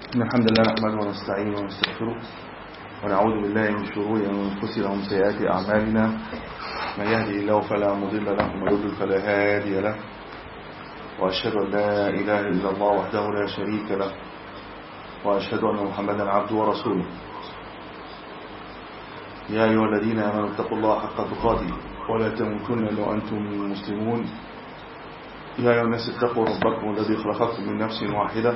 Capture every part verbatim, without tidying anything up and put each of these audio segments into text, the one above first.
إن الحمد لله نحمده ونستعينه ونستغفره ونعوذ بالله من شرور أنفسنا ومن سيئات أعمالنا. من يهدي الله فلا مضل له ومن يضلل فلا هادي له، وأشهد أن لا إله إلا الله وحده لا شريك له، وأشهد أن محمدا عبده ورسوله. يا أيها الذين آمنوا اتقوا الله حق تقاته ولا تموتن إلا وأنتم مسلمون. يا أيها الناس اتقوا ربكم الذي خلقكم من نفس واحدة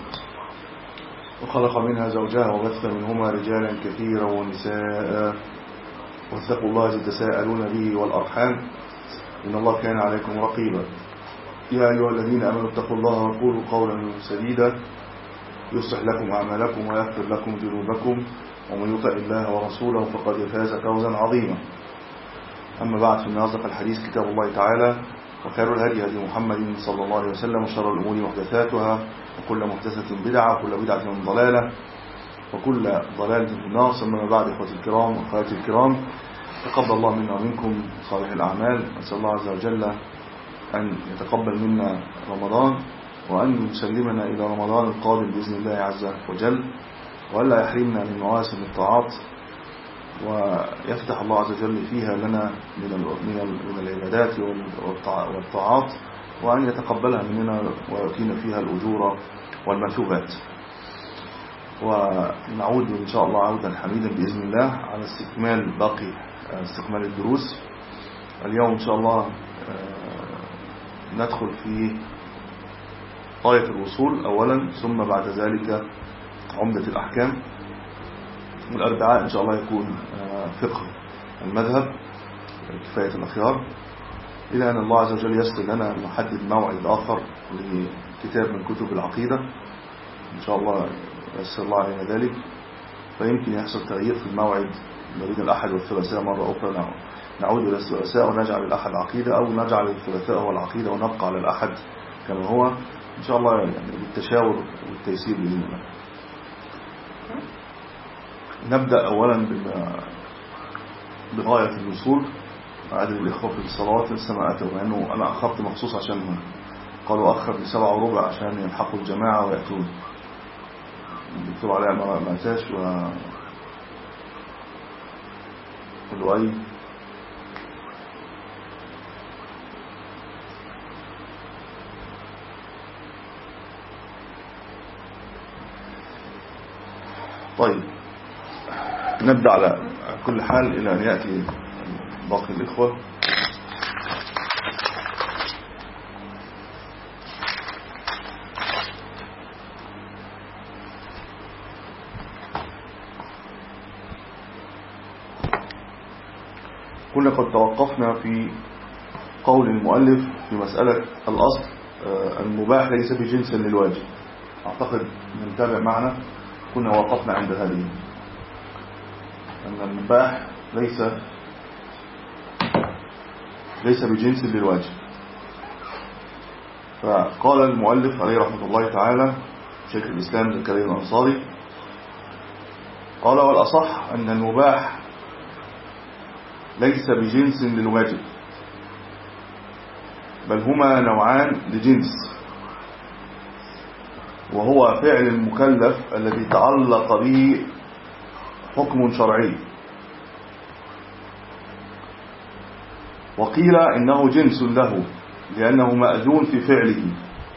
وخلق منها زوجها وبث منهما رجالا كثيرا ونساء، واتقوا الله الذي تساءلون به والأرحام إن الله كان عليكم رقيبا. يا أيها الذين آمنوا اتقوا الله وقولوا قولا سديدا يصلح لكم أعمالكم ويغفر لكم ذنوبكم، ومن يطع الله ورسوله فقد فاز فوزا عظيما. أما بعد، فإن أصدق الحديث كتاب الله تعالى، وخير الهدي هدي محمد صلى الله عليه وسلم، وشر الأمور محدثاتها، وكل محدثة بدعة، وكل بدعة ضلالة، وكل ضلالة في النار. ثم بعد، إخوتي الكرام وأخواتي الكرام، تقبل الله منا ومنكم صالح الأعمال. نسأل الله عز وجل أن يتقبل منا رمضان، وأن يسلمنا إلى رمضان القادم بإذن الله عز وجل، وألا يحرمنا من مواسم الطاعات، ويفتح الله عز وجل فيها لنا من العبادات والطاعات، وأن يتقبلها مننا ويؤتينا فيها الأجور والمثوبات. ونعود إن شاء الله عودا حميدا بإذن الله على استكمال باقي استكمال الدروس. اليوم إن شاء الله ندخل في غاية الوصول أولا، ثم بعد ذلك عمدة الأحكام. والأربعاء إن شاء الله يكون فقه المذهب كفاية الأخيار، إلى أن الله عز وجل يسر لنا نحدد موعد آخر لكتاب من كتب العقيدة إن شاء الله، يسر الله علينا ذلك. فيمكن يحصل تغيير في الموعد ما بين الأحد والثلاثاء مرة أخرى، نعود إلى الثلاثاء ونجعل الأحد عقيدة، أو نجعل الثلاثاء هو العقيدة ونبقى على الأحد كما هو إن شاء الله، يعني بالتشاور والتيسير بإذن الله. نبدأ أولا بغاية الوصول. أعدل الإخوة في الصلوات لسه ما أتوا، لأنه أنا أخرت مخصوص عشان قالوا أخر لسبعة وربع عشان يلحقوا الجماعة ويأتون. الدكتور علاء ما أتاش، و ولؤي طيب نبدأ على كل حال إلى أن يأتي باقي الإخوة. كنا قد توقفنا في قول المؤلف في مسألة الأصل المباح ليس بجنس للواجب. أعتقد نتابع معنا، كنا وقفنا عند هذه أن المباح ليس ليس بجنس للواجب. فقال المؤلف عليه رحمة الله تعالى شيخ الإسلام ابن كريم الأنصاري، قال: والأصح أن المباح ليس بجنس للواجب، بل هما نوعان لجنس، وهو فعل المكلف الذي تعلق به حكم شرعي. وقيل إنه جنس له لأنه مأذون في فعله،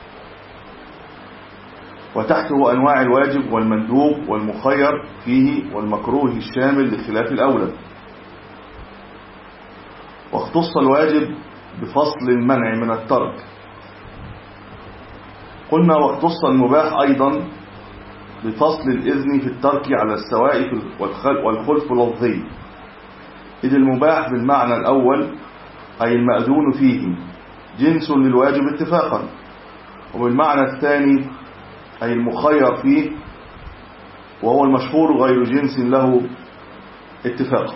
وتحته أنواع الواجب والمندوب والمخير فيه والمكروه الشامل لخلاف الأولى. واختص الواجب بفصل المنع من الترك. قلنا واختص المباح أيضا بفصل الإذن في الترك على السواء والخلف لفظي، إذ المباح بالمعنى الأول أي المأذون فيه جنس للواجب اتفاقا، وبالمعنى الثاني أي المخير فيه وهو المشهور غير جنس له اتفاقا.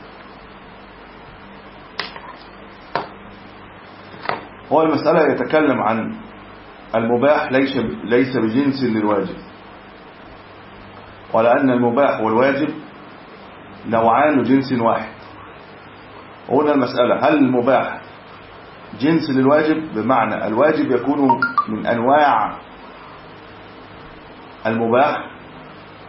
هو المسألة يتكلم عن المباح ليس ليس بجنس للواجب، ولأن المباح والواجب نوعان جنس واحد. هنا المسألة: هل المباح جنس للواجب؟ بمعنى الواجب يكون من أنواع المباح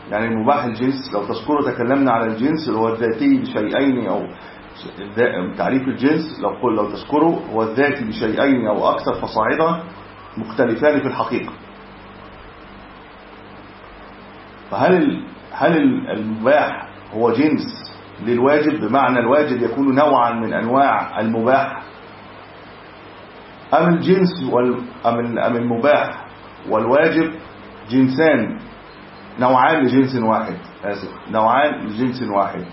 يعني المباح الجنس لو تذكروا تكلمنا على الجنس اللي هو الذاتي بشيئين أو تعريف الجنس لو قل لو تذكروا هو الذاتي بشيئين أو أكثر فصاعدا مختلفان في الحقيقة. فهل هل المباح هو جنس للواجب بمعنى الواجب يكون نوعا من أنواع المباح، أم الجنس أم المباح والواجب جنسان نوعان لجنس واحد آسف نوعان لجنس واحد؟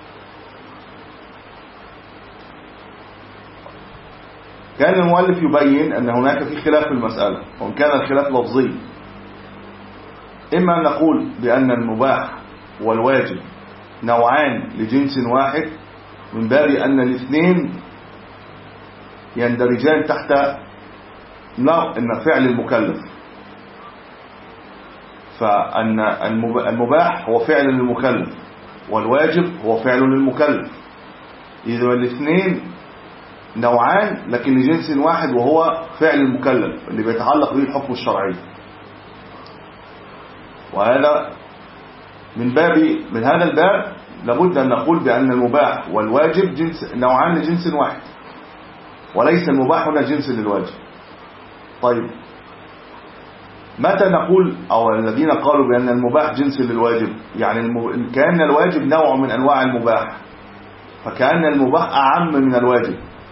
كان المؤلف يبين أن هناك في خلاف في المسألة، وإن كان الخلاف لفظي، إما أن نقول بأن المباح والواجب نوعان لجنس واحد من باب أن الاثنين يندرجان تحت نوع إن فعل المكلف، فأن المباح هو فعل للمكلف والواجب هو فعل للمكلف، إذا الاثنين نوعان لكن لجنس واحد وهو فعل المكلف اللي بيتعلق به الحكم الشرعي. وهذا من باب من هذا الباب لابد أن نقول بأن المباح والواجب جنس نوعان لجنس واحد، وليس المباح هنا جنس للواجب. طيب متى نقول أو الذين قالوا بأن المباح جنس للواجب؟ يعني المب... كأن الواجب نوع من أنواع المباح، فكأن المباح أعم من الواجب.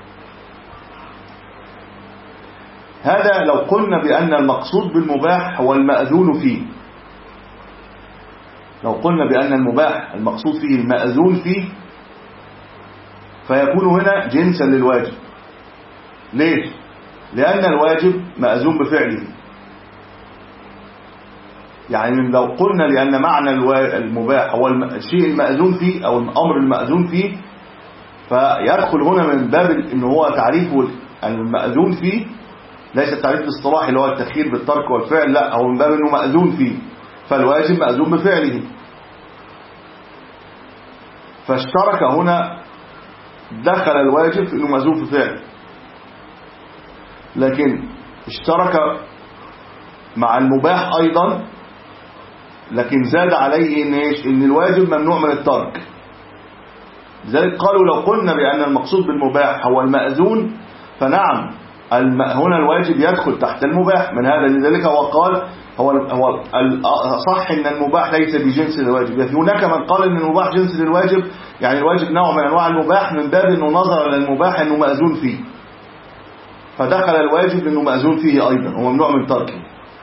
هذا لو قلنا بأن المقصود بالمباح هو المأذون فيه، لو قلنا بأن المباح المقصود فيه المأذون فيه فيكون هنا جنسا للواجب. ليش؟ لأن الواجب مأذون بفعله. يعني لو قلنا لأن معنى المباح هو الشيء المأذون فيه أو الأمر المأذون فيه، فيدخل هنا من باب إن هو تعريفه المأذون فيه ليس التعريف الاصطلاحي اللي هو التخيير بالترك والفعل، لا، هو من باب إنه مأذون فيه، فالواجب مأذون بفعله. فاشترك هنا، دخل الواجب في إنه مأذون في فعل، لكن اشترك مع المباح أيضا، لكن زاد عليه إن, إيش؟ إن الواجب ممنوع من الترك. لذلك قالوا لو قلنا بأن المقصود بالمباح هو المأذون فنعم الم... هنا الواجب يدخل تحت المباح من هذا. لذلك هو قال هو هو صح ان المباح ليس بجنس الواجب. يعني هناك من قال ان المباح جنس للواجب، يعني الواجب نوع من انواع المباح من باب انه نظر للمباح انه مأذون فيه، فدخل الواجب انه مأذون فيه ايضا وممنوع من تركه.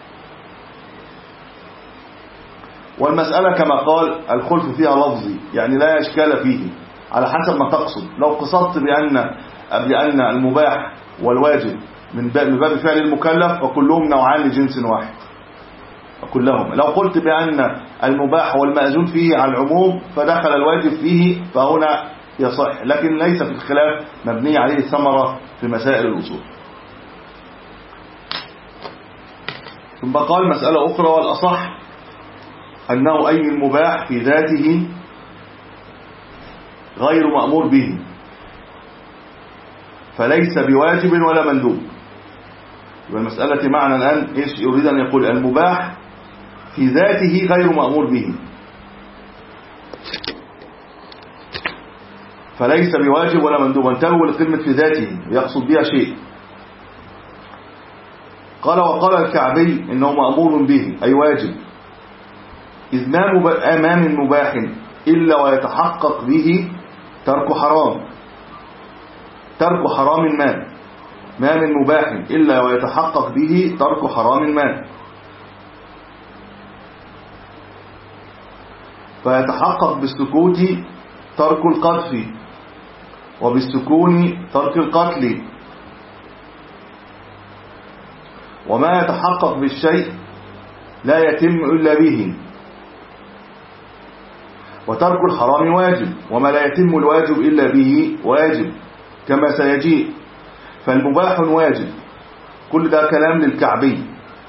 والمسألة كما قال الخلف فيها لفظي، يعني لا إشكال فيه على حسب ما تقصد. لو قصدت بأن بأن المباح والواجب من باب فعل المكلف وكلهم نوعان لجنس واحد كلهم. لو قلت بأن المباح والمأذون فيه على العموم فدخل الواجب فيه فهنا يصح، لكن ليس في الخلاف مبني عليه الثمرة في مسائل الأصول. ثم قال مسألة أخرى والأصح أنه أي المباح في ذاته غير مأمور به فليس بواجب ولا مندوب. والمسألة معنى الآن إيش يريد أن يقول؟ المباح في ذاته غير مأمور به فليس بواجب ولا مندوب. انتبهوا لكلمة في ذاته يقصد بها شيء. قال وقال الكعبي إنه مأمور به أي واجب، إذ ما من مباح إلا ويتحقق به ترك حرام. ترك حرام ما ما من مباح إلا ويتحقق به ترك حرام ما، فيتحقق بالسكوت ترك القذف وبالسكون ترك القتل، وما يتحقق بالشيء لا يتم إلا به، وترك الحرام واجب، وما لا يتم الواجب إلا به واجب كما سيجيء. فالمباح واجب. كل ده كلام للكعبي،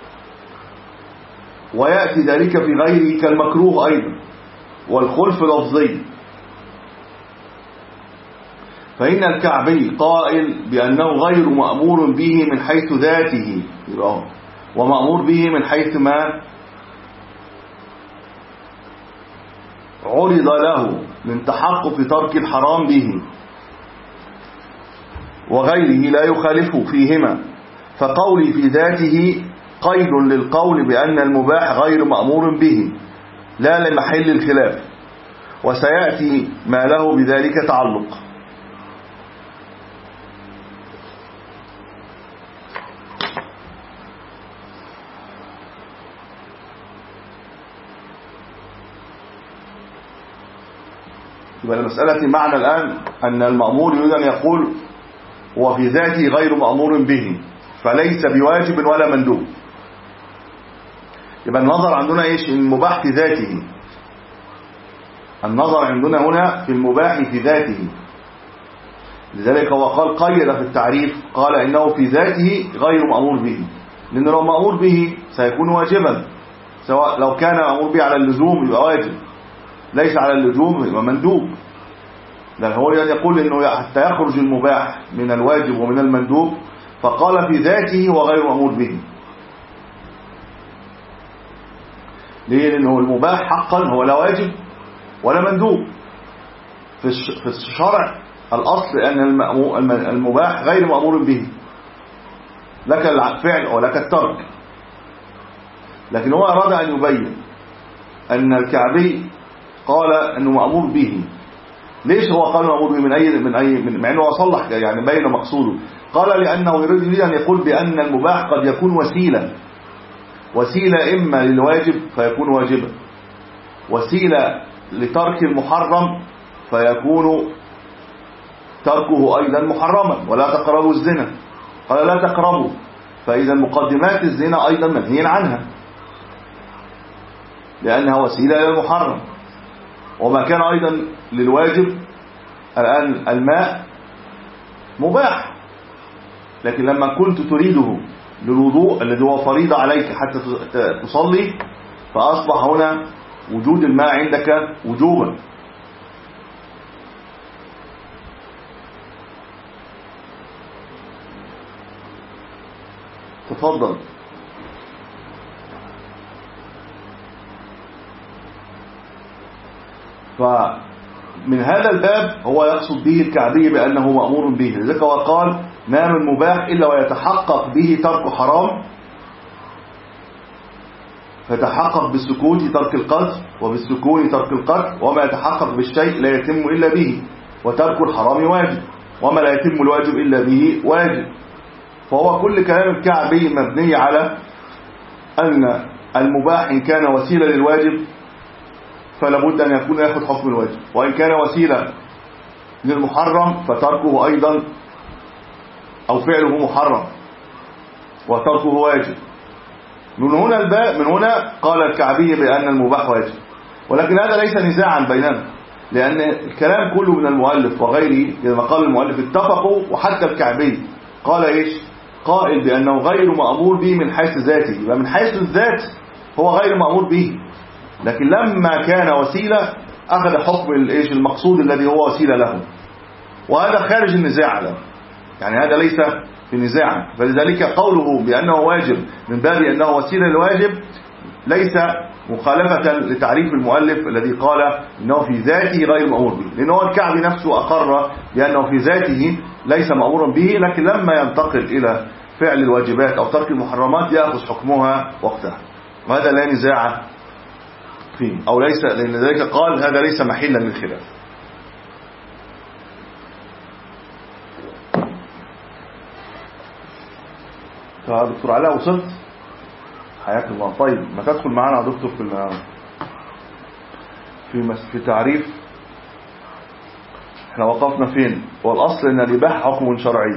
ويأتي ذلك في غيره كالمكروه أيضا، والخلف لفظي. فإن الكعبي قائل بأنه غير مأمور به من حيث ذاته ومأمور به من حيث ما عرض له من تحقق ترك الحرام به وغيره لا يخالف فيهما، فقولي في ذاته قيد للقول بأن المباح غير مأمور به لا لمحل الخلاف، وسيأتي ما له بذلك تعلق. يبقى المسألة معنى الآن أن المأمور يريد أن يقول هو في ذاته غير مأمور به فليس بواجب ولا مندوب. يبقى النظر عندنا إيش؟ المباح في ذاته. النظر عندنا هنا في المباح في ذاته. لذلك هو قال قيد في التعريف، قال إنه في ذاته غير مأمور به، لأنه لو مأمور به سيكون واجبا، سواء لو كان مأمور به على اللزوم يبقى واجب، ليس على اللزوم يبقى مندوب. لأن هو يقول إنه حتى يخرج المباح من الواجب ومن المندوب، فقال في ذاته وغير مأمور به. ليه؟ لأنه المباح حقا هو لا واجب ولا مندوب. في الشرع الأصل أن المباح غير مأمور به، لك الفعل ولك الترك. لكن هو أراد أن يبين أن الكعبي قال أنه مأمور به. ليش هو قال مأمور به؟ من أي من أي من مع أنه صلح يعني بين مقصوده. قال لأنه يريد أن يقول بأن المباح قد يكون وسيلة، وسيلة إما للواجب فيكون واجبا، وسيلة لترك المحرم فيكون تركه أيضا محرما. ولا تقربوا الزنا، قال لا تقربوا، فإذا مقدمات الزنا أيضا منهي عنها لأنها وسيلة إلى المحرم. وما كان أيضا للواجب الآن الماء مباح، لكن لما كنت تريده للوضوء الذي هو فريضة عليك حتى تصلي، فأصبح هنا وجود الماء عندك وجوبا. تفضل. فمن هذا الباب هو يقصد به الكعبي بأنه مأمور به. لذلك هو قال ما من مباح إلا ويتحقق به ترك حرام، فيتحقق بالسكوت ترك القتل، وبالسكون ترك القتل، وما يتحقق بالشيء لا يتم إلا به، وترك الحرام واجب، وما لا يتم الواجب إلا به واجب. فهو كل كلام الكعبي مبني على أن المباح إن كان وسيلة للواجب فلا بد أن يكون يأخذ حكم الواجب، وإن كان وسيلة للمحرم فتركه أيضا أو فعله محرم وتركه واجب. من هنا الباء من هنا قال الكعبي بأن المباح واجب. ولكن هذا ليس نزاعا بيننا، لأن الكلام كله من المؤلف وغيره لما قال المؤلف اتفقوا، وحتى الكعبي قال إيش؟ قائل بأنه غير مأمور به من حيث ذاته. يبقى من حيث الذات هو غير مأمور به، لكن لما كان وسيلة أخذ حكم الإيش المقصود الذي هو وسيلة له، وهذا خارج النزاع له، يعني هذا ليس في نزاع. فلذلك قوله بأنه واجب من باب أنه وسيلة للواجب ليس مخالفة لتعريف المؤلف الذي قال أنه في ذاته غير مأمور به، لأنه الكعبي نفسه أقر بأنه في ذاته ليس مأمورا به، لكن لما ينتقل إلى فعل الواجبات أو ترك المحرمات يأخذ حكمها وقتها، وهذا لا نزاع فيه أو ليس، لأن ذلك قال هذا ليس محلا للخلاف. دكتور علاء وصلت؟ حياك الله. طيب ما تدخل معنا يا دكتور في في في تعريف احنا وقفنا فين؟ والأصل ان الإباحة حكم شرعي.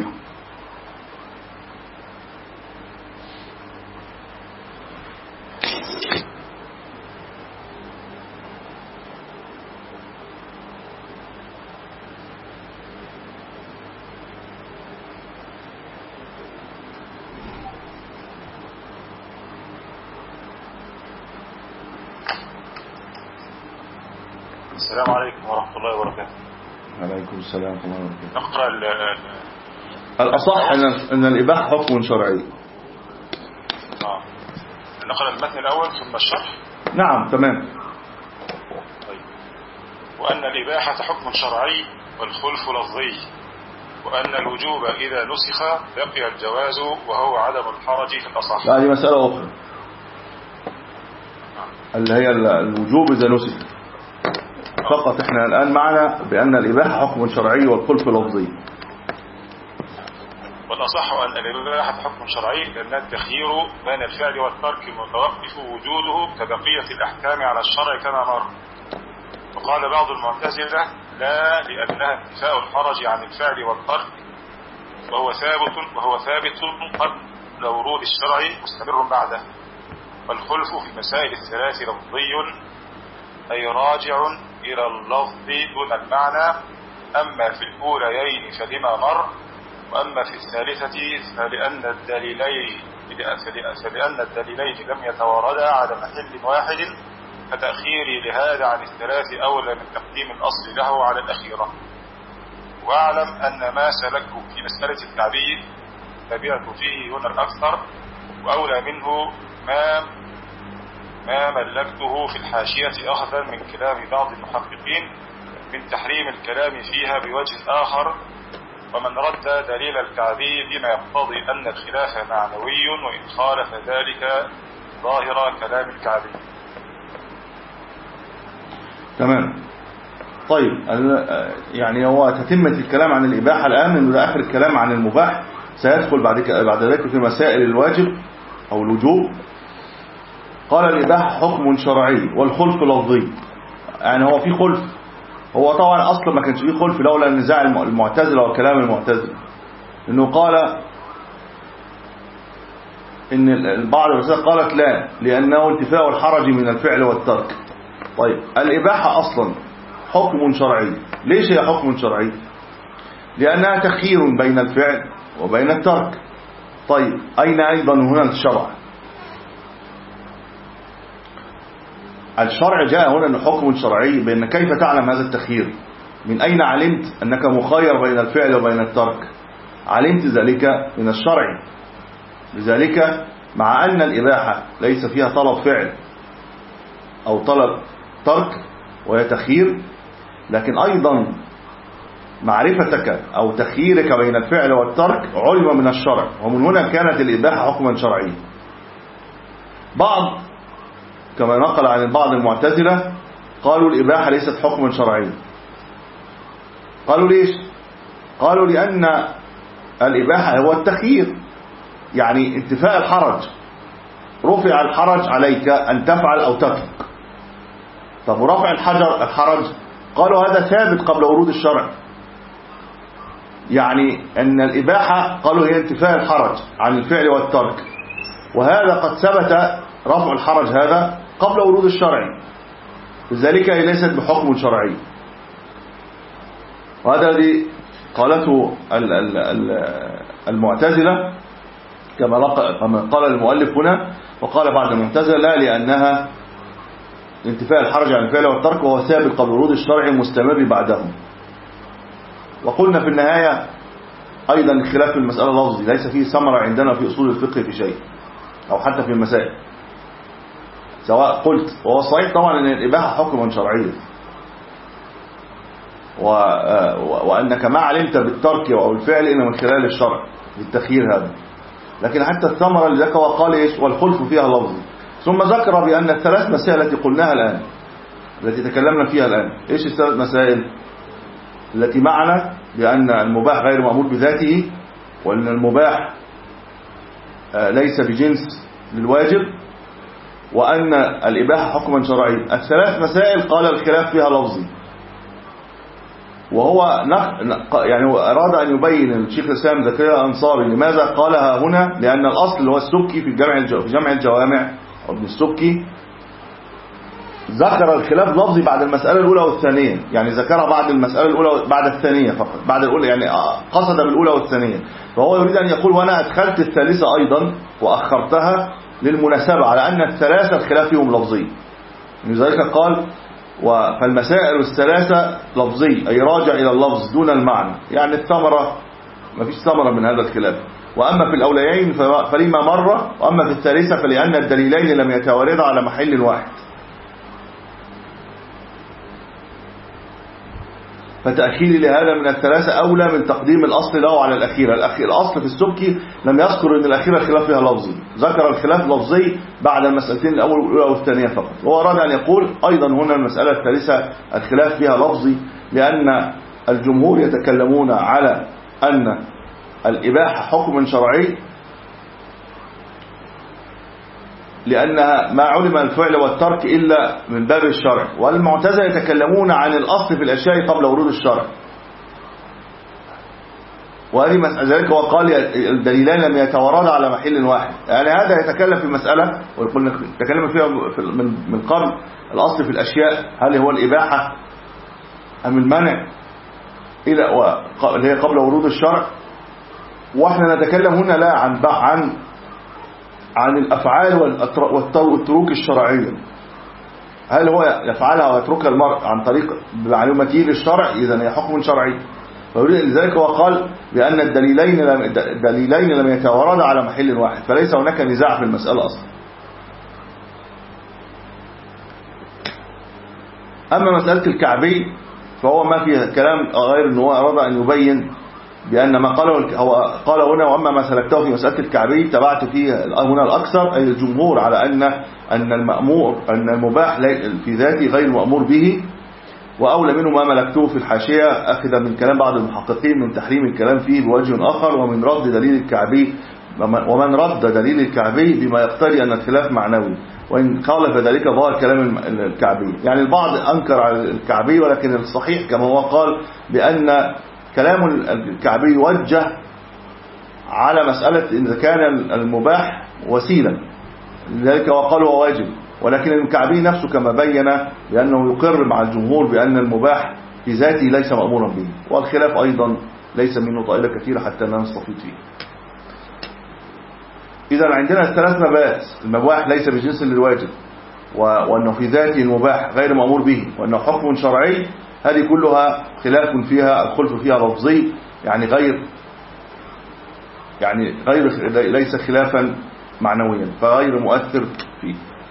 السلام عليكم ورحمة الله وبركاته. عليكم السلام ورحمة الله وبركاته. نقرأ الأصح أن الإباحة حكم شرعي. آه. نقرأ المتن الأول ثم الشرح. نعم تمام. طيب. وأن الإباحة حكم شرعي والخلف لفظي، وأن الوجوب إذا نسخ بقي الجواز وهو عدم الحرج في الأصح. هذه مسألة أخرى اللي هي الوجوب إذا نسخ. فقط احنا الآن معنا بأن الإباحة حكم شرعي والخلف لفظي. والأصح أن الإباحة حكم شرعي لأن التخيير بين الفعل والترك متوقف وجوده كبقية الأحكام على الشرع كما مر. وقال بعض المعتزلة لا، لأنها انتفاء الحرج عن الفعل والترك وهو ثابت وهو ثابت قبل ورود الشرع مستمر بعده. والخلف في المسائل الثلاث لفظي أي راجع إلى اللفظ دون المعنى، أما في الأوليين فلما مر، وأما في الثالثة فلأن الدليلين فلأن الدليلين لم يتواردا على محل واحد، فتأخيري لهذا عن الثلاث أولى من تقديم الأصل له على الأخيرة. وأعلم أن ما سلكه في مسألة التعبيد تبعت فيه هنا الأكثر، وأولى منه ما ما ملكته في الحاشية أخذا من كلام بعض المحققين من تحريم الكلام فيها بوجه آخر، ومن رد دليل الكعبي بما يقتضي أن الخلاف معنوي وإن خالف ذلك ظاهر كلام الكعبي. تمام. طيب يعني هو تتمة الكلام عن الإباحة الآن، إنه آخر الكلام عن المباح سيدخل بعد بعد ذلك في مسائل الواجب أو الوجوب. قال الإباحة حكم شرعي والخلف لفظي. يعني هو في خلف، هو طبعا أصلا ما كانش فيه خلف لولا النزاع المعتزلة وكلام المعتزلة، إنه قال إن البعض الرسالة قالت لا لأنه انتفاء الحرج من الفعل والترك. طيب الإباحة أصلا حكم شرعي. ليش هي حكم شرعي؟ لأنها تخيير بين الفعل وبين الترك. طيب أين أيضا هنا الشرع؟ الشرع جاء هنا أنه حكم شرعي، بأن كيف تعلم هذا التخيير؟ من أين علمت أنك مخير بين الفعل وبين الترك؟ علمت ذلك من الشرع. لذلك مع أن الإباحة ليس فيها طلب فعل أو طلب ترك وهي تخيير، لكن أيضا معرفتك أو تخييرك بين الفعل والترك علم من الشرع، ومن هنا كانت الإباحة حكما شرعيا. بعض كما نقل عن بعض المعتزلة قالوا الإباحة ليست حكما شرعيا. قالوا ليش؟ قالوا لأن الإباحة هو التخيير، يعني انتفاء الحرج، رفع الحرج عليك أن تفعل أو تترك. طب ورفع الحجر الحرج قالوا هذا ثابت قبل ورود الشرع، يعني أن الإباحة قالوا هي انتفاء الحرج عن الفعل والترك، وهذا قد ثبت رفع الحرج هذا قبل ورود الشرع، لذلك هي ليست بحكم شرعي. وهذا الذي قالته المعتزلة كما قال المؤلف هنا. وقال بعض المعتزلة لا، لأنها انتفاء الحرج عن الفعل والترك وهو ثابت قبل ورود الشرع مستمر بعدهم. وقلنا في النهاية أيضا الخلاف في المسألة لفظي، ليس فيه ثمرة عندنا في أصول الفقه في شيء أو حتى في المسائل، سواء قلت. وهو صحيح طبعا أن الإباحة حكما شرعيا، وأنك ما علمت بالترك أو الفعل إلا من خلال الشرع بالتخيير هذا. لكن حتى الثمرة اللي ذكر وقال إيش؟ والخلف فيها لفظي. ثم ذكر بأن الثلاث مسائل التي قلناها الآن، التي تكلمنا فيها الآن، إيش الثلاث مسائل التي معنا؟ بأن المباح غير مأمور بذاته، وأن المباح ليس بجنس للواجب، وأن الإباحة حكما شرعي. الثلاث مسائل قال الخلاف فيها لفظي، وهو يعني أراد أن يبين الشيخ الإسلام زكريا الأنصاري لماذا قالها هنا، لأن الأصل هو السبكي في الجمع في جمع الجوامع أو ابن السبكي ذكر الخلاف لفظي بعد المسألة الأولى والثانية، يعني ذكرها بعد المسألة الأولى بعد الثانية فقط، بعد الأولى يعني قصد بالأولى والثانية. فهو يريد أن يقول وأنا أدخلت الثالثة أيضا وأخرتها للمناسبة على أن الثلاثة الخلاف فيهم لفظي. لذلك قال فالمسائل الثلاثة لفظي، أي راجع إلى اللفظ دون المعنى، يعني الثمرة ما فيش ثمرة من هذا الخلاف. وأما في الأوليين فلما مرة، وأما في الثالثة فلأن الدليلين لم يتواردا على محل واحد. فتأخيري لهذا من الثلاثة أولى من تقديم الأصل له على الأخيرة. الأصل في السبكي لم يذكر أن الأخيرة الخلاف فيها لفظي، ذكر الخلاف لفظي بعد المسألتين الأول والأولى والثانية فقط. هو أراد أن يقول أيضا هنا المسألة الثالثة الخلاف فيها لفظي، لأن الجمهور يتكلمون على أن الإباحة حكم شرعي لأنها ما علم الفعل والترك إلا من باب الشرع، والمعتزلة يتكلمون عن الأصل في الأشياء قبل ورود الشرع. وهذه مسألة ذلك وقال الدليلان لم يتواردا على محل واحد. يعني هذا يتكلم في مسألة ويقول نتكلم فيها من من قبل الأصل في الأشياء هل هو الإباحة أم المنع إلى اللي هي قبل ورود الشرع. واحنا نتكلم هنا لا عن عن عن الأفعال والتروك الشرعية، هل هو يفعلها ويتركها المرء عن طريق معلومته للشرع، إذن هي حكم شرعي. لذلك هو قال بأن الدليلين لم, الدليلين لم يتواردا على محل واحد، فليس هناك نزاع في المسألة أصلا. أما مسألة الكعبي فهو ما فيها كلام غير أنه أراد أن يبين بأن ما قاله هو قال هنا وأما ما سلكته في مسألة الكعبي تبعت فيه هنا الأكثر أي الجمهور على أن أن المأمور أن المباح في ذاته غير مأمور به، وأولى منه ما ملكته في الحاشية أخذ من كلام بعض المحققين من تحريم الكلام فيه بوجه آخر، ومن رد دليل الكعبي ومن رد دليل الكعبي بما يقتضي أن الخلاف معنوي، وإن قال فذلك ظاهر كلام الكعبي. يعني البعض أنكر على الكعبي، ولكن الصحيح كما هو قال بأن كلام الكعبي يوجه على مسألة إذا كان المباح وسيلة، لذلك وقال هو واجب، ولكن الكعبي نفسه كما بين بأنه يقر مع الجمهور بأن المباح في ذاته ليس مأمورا به، والخلاف أيضا ليس منه طائلة كثيرة حتى لا نستفيد فيه. إذا عندنا الثلاث مباحث، المباح ليس بجنس للواجب، وأنه في ذاته المباح غير مأمور به، وأنه حكم شرعي، هذه كلها خلاف فيها الخلف فيها لفظي، يعني غير يعني غير ليس خلافا معنويا فغير مؤثر فيه.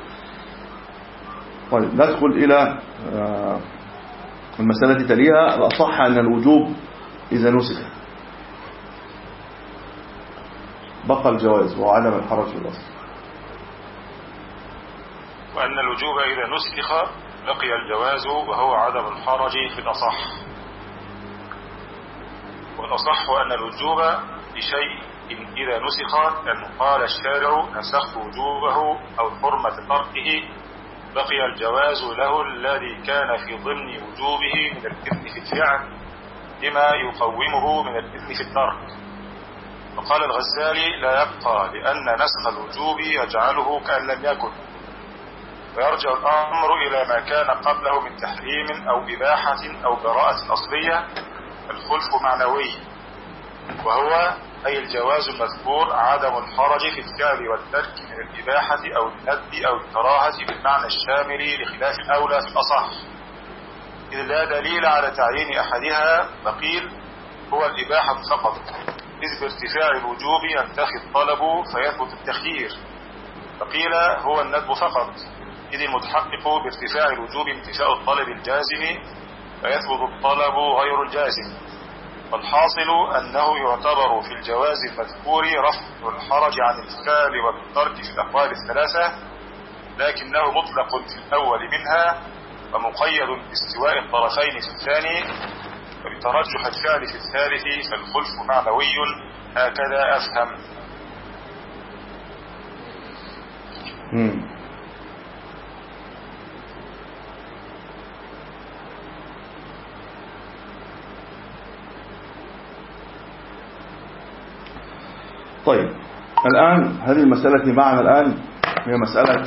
طيب ندخل إلى المسألة تليها. الأصح أن الوجوب إذا نسخ بقى الجواز وعدم الحرج في الأصل، وأن الوجوب إذا نسخ بقي الجواز وهو عدم الحرج في الأصح. والأصح أن الوجوب لشيء إذا نسخ أن قال الشارع نسخت وجوبه أو حرمة تركه بقي الجواز له الذي كان في ضمن وجوبه من الإثم في الفعل لما يقومه من الإثم في الترك. وقال الغزالي لا يبقى لأن نسخ الوجوب يجعله كأن لم يكن، ويرجع الأمر إلى ما كان قبله من تحريم أو إباحة أو براءة أصلية، الخلف معنوي، وهو أي الجواز المذكور عدم الحرج في الفعل والترك من الإباحة أو الندب أو الكراهة بالمعنى الشامل لخلاف الأولى في الأصح، إذ لا دليل على تعيين أحدها، فقيل هو الإباحة فقط، إذ بارتفاع الوجوب ينتفي الطلب فيثبت التخيير، فقيل هو الندب فقط، إذ المتحقق بارتفاع الوجوب انتفاء الطلب الجازم فيثبت الطلب غير الجازم. والحاصل أنه يعتبر في الجواز المذكور رفع الحرج عن الفعل والترك في الأقوال الثلاثة، لكنه مطلق في الأول منها ومقيد باستواء الطرفين في الثاني، وبترجح الفعل في الثالث، فالخلف معنوي، هكذا أفهم. مم. طيب الآن هذه المسألة اللي معنا الآن هي مسألة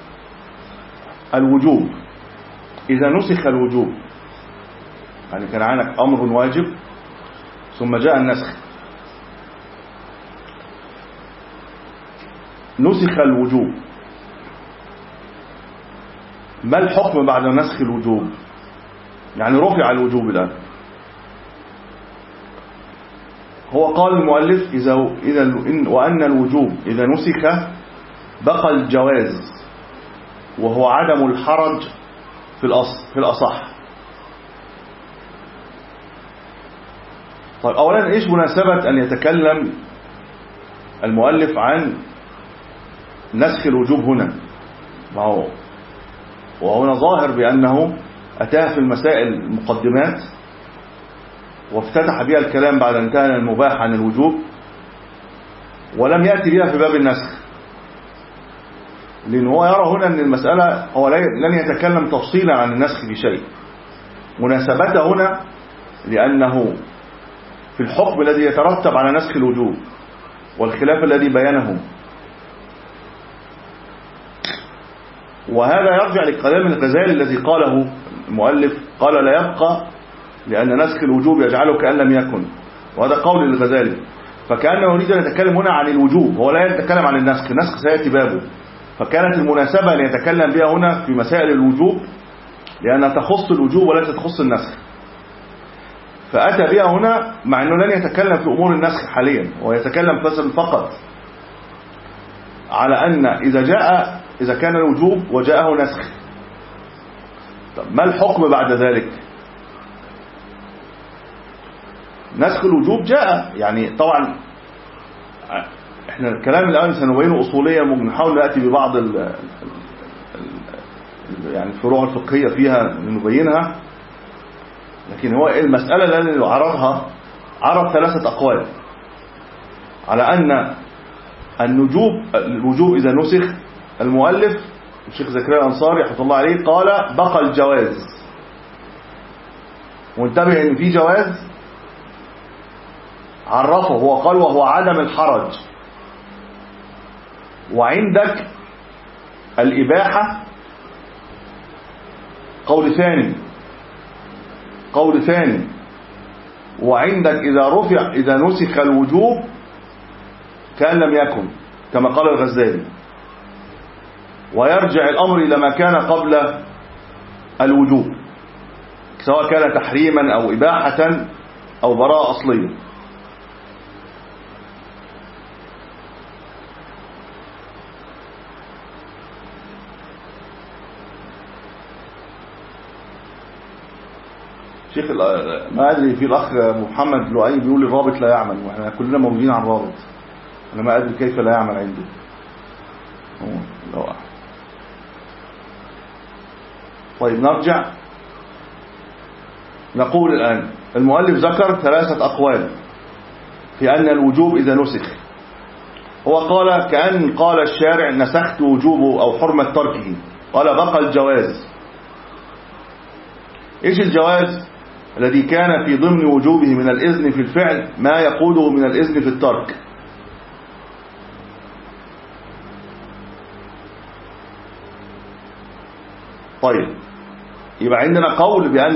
الوجوب. إذا نسخ الوجوب يعني كان عندك أمر واجب ثم جاء النسخ، نسخ الوجوب، ما الحكم بعد نسخ الوجوب؟ يعني رفع الوجوب الآن. هو قال المؤلف إذا إذا وأن الوجوب إذا نسخ بقى الجواز وهو عدم الحرج في الأصل في الأصح. طيب أولا إيش مناسبة أن يتكلم المؤلف عن نسخ الوجوب هنا؟ ما هو وهنا ظاهر بأنه أتاه في المسائل المقدمات وافتتح بها الكلام بعد أن كان المباح عن الوجوب، ولم يأتي بها في باب النسخ، لأنه هو يرى هنا أن المسألة هو لن يتكلم تفصيلا عن النسخ بشيء. مناسبته هنا لأنه في الحكم الذي يترتب على نسخ الوجوب والخلاف الذي بينه، وهذا يرجع لكلام الغزالي الذي قاله المؤلف، قال لا يبقى لأن نسخ الوجوب يجعله كأن لم يكن، وهذا قول الغزالي. فكأنه يريد أن يتكلم هنا عن الوجوب، هو لا يتكلم عن النسخ، النسخ سيأتي بابه، فكانت المناسبة أن يتكلم بها هنا في مسائل الوجوب لأنها تخص الوجوب وليس تخص النسخ، فأتى بها هنا مع أنه لن يتكلم في أمور النسخ حاليا، ويتكلم فقط على أن إذا جاء إذا كان الوجوب وجاءه نسخ، طب ما الحكم بعد ذلك؟ نسخ الوجوب جاء، يعني طبعا احنا الكلام الآن سنبينه أصوليا، نحاول نأتي ببعض ال ال يعني الفروع الفقهية فيها نبينها، لكن هو المسألة التي عرضها عرض ثلاثة أقوال على أن النجوب الوجوب إذا نسخ. المؤلف الشيخ زكريا الأنصاري رحمه الله عليه قال بقى الجواز، وانتبه ان في جواز عرفه هو قال وهو عدم الحرج، وعندك الإباحة قول ثاني قول ثاني وعندك إذا رفع إذا نسخ الوجوب كأن لم يكن كما قال الغزالي، ويرجع الأمر إلى ما كان قبل الوجوب سواء كان تحريما أو إباحة أو براءة أصلية. شيخ ما أدري في الأخ محمد لؤي بيقول الرابط لا يعمل، وإحنا كلنا موجودين على الرابط، أنا ما أدري كيف لا يعمل عنده. طيب نرجع نقول الآن المؤلف ذكر ثلاثة أقوال في أن الوجوب إذا نسخ، هو قال كأن قال الشارع نسخت وجوبه أو حرمة تركه، قال بقى الجواز. إيش الجواز؟ الذي كان في ضمن وجوبه من الإذن في الفعل ما يقوده من الإذن في الترك. طيب يبقى عندنا قول بأن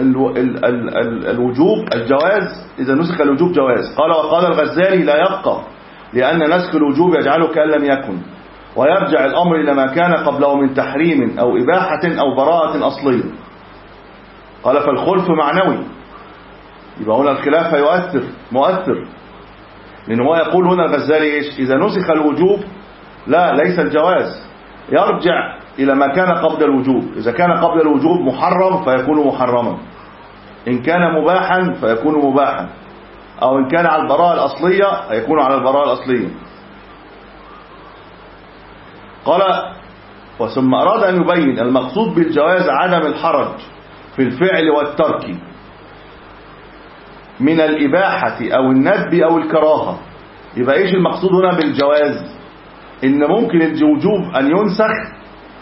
الوجوب الجواز إذا نسخ الوجوب جواز، قال وقال الغزالي لا يبقى لأن نسخ الوجوب يجعله كأن لم يكن، ويرجع الأمر إلى ما كان قبله من تحريم أو إباحة أو براءة أصلية. قال فالخلف معنوي، يبقى هنا الخلاف يؤثر مؤثر، لأنه هو يقول هنا الغزالي إيش؟ إذا نسخ الوجوب لا ليس الجواز، يرجع إلى ما كان قبل الوجوب، إذا كان قبل الوجوب محرم فيكون محرما، إن كان مباحا فيكون مباحا، أو إن كان على البراءة الأصلية فيكون على البراءة الأصلية. قال وثم أراد أن يبين المقصود بالجواز عدم الحرج في الفعل والترك من الإباحة أو الندب أو الكراهة. يبقى إيش المقصود هنا بالجواز؟ إن ممكن الوجوب أن ينسخ،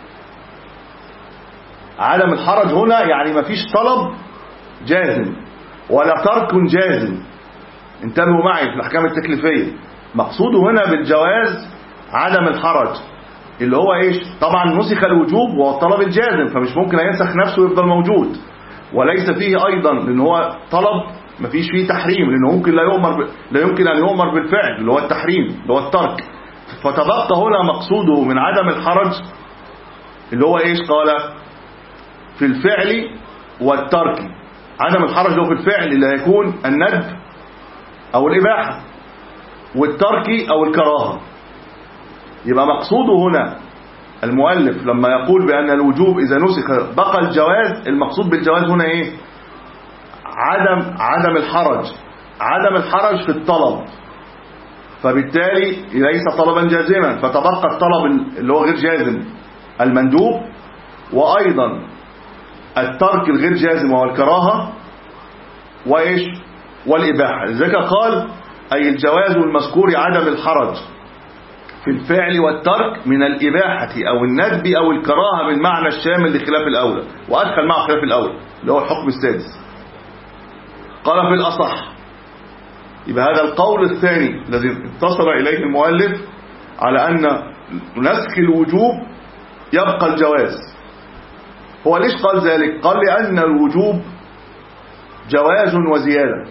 عدم الحرج هنا يعني ما فيش طلب جازم ولا ترك جازم، انتبهوا معي في الأحكام التكليفية، مقصوده هنا بالجواز عدم الحرج اللي هو إيش؟ طبعا نسخ الوجوب وهو الطلب الجازم، فمش ممكن ينسخ نفسه ويفضل موجود، وليس فيه أيضا لأن هو طلب ما فيش فيه تحريم، لأنه ممكن لا يؤمر ب... لا يمكن أن يؤمر بالفعل اللي هو التحريم اللي هو الترك، فتبقى هنا مقصوده من عدم الحرج اللي هو إيش؟ قال في الفعل والترك، عدم الحرج هو في الفعل اللي هيكون الندب أو الإباحة، والترك أو الكراهة. يبقى مقصوده هنا المؤلف لما يقول بأن الوجوب إذا نسخ بقى الجواز، المقصود بالجواز هنا إيه؟ عدم عدم الحرج عدم الحرج في الطلب، فبالتالي ليس طلبا جازما، فتبقى الطلب اللي هو غير جازم المندوب، وأيضا الترك الغير جازم والكراهة وإيش والإباحة. لذلك قال أي الجواز المذكور عدم الحرج في الفعل والترك من الإباحة أو الندب أو الكراهة بالمعنى الشامل لخلاف الأولى، وأدخل معه خلاف الأولى اللي هو الحكم السادس. قال في الأصح، يبقى هذا القول الثاني الذي اتصل إليه المؤلف على أن نسخ الوجوب يبقى الجواز. هو ليش قال ذلك؟ قال لأن الوجوب جواز وزيادة،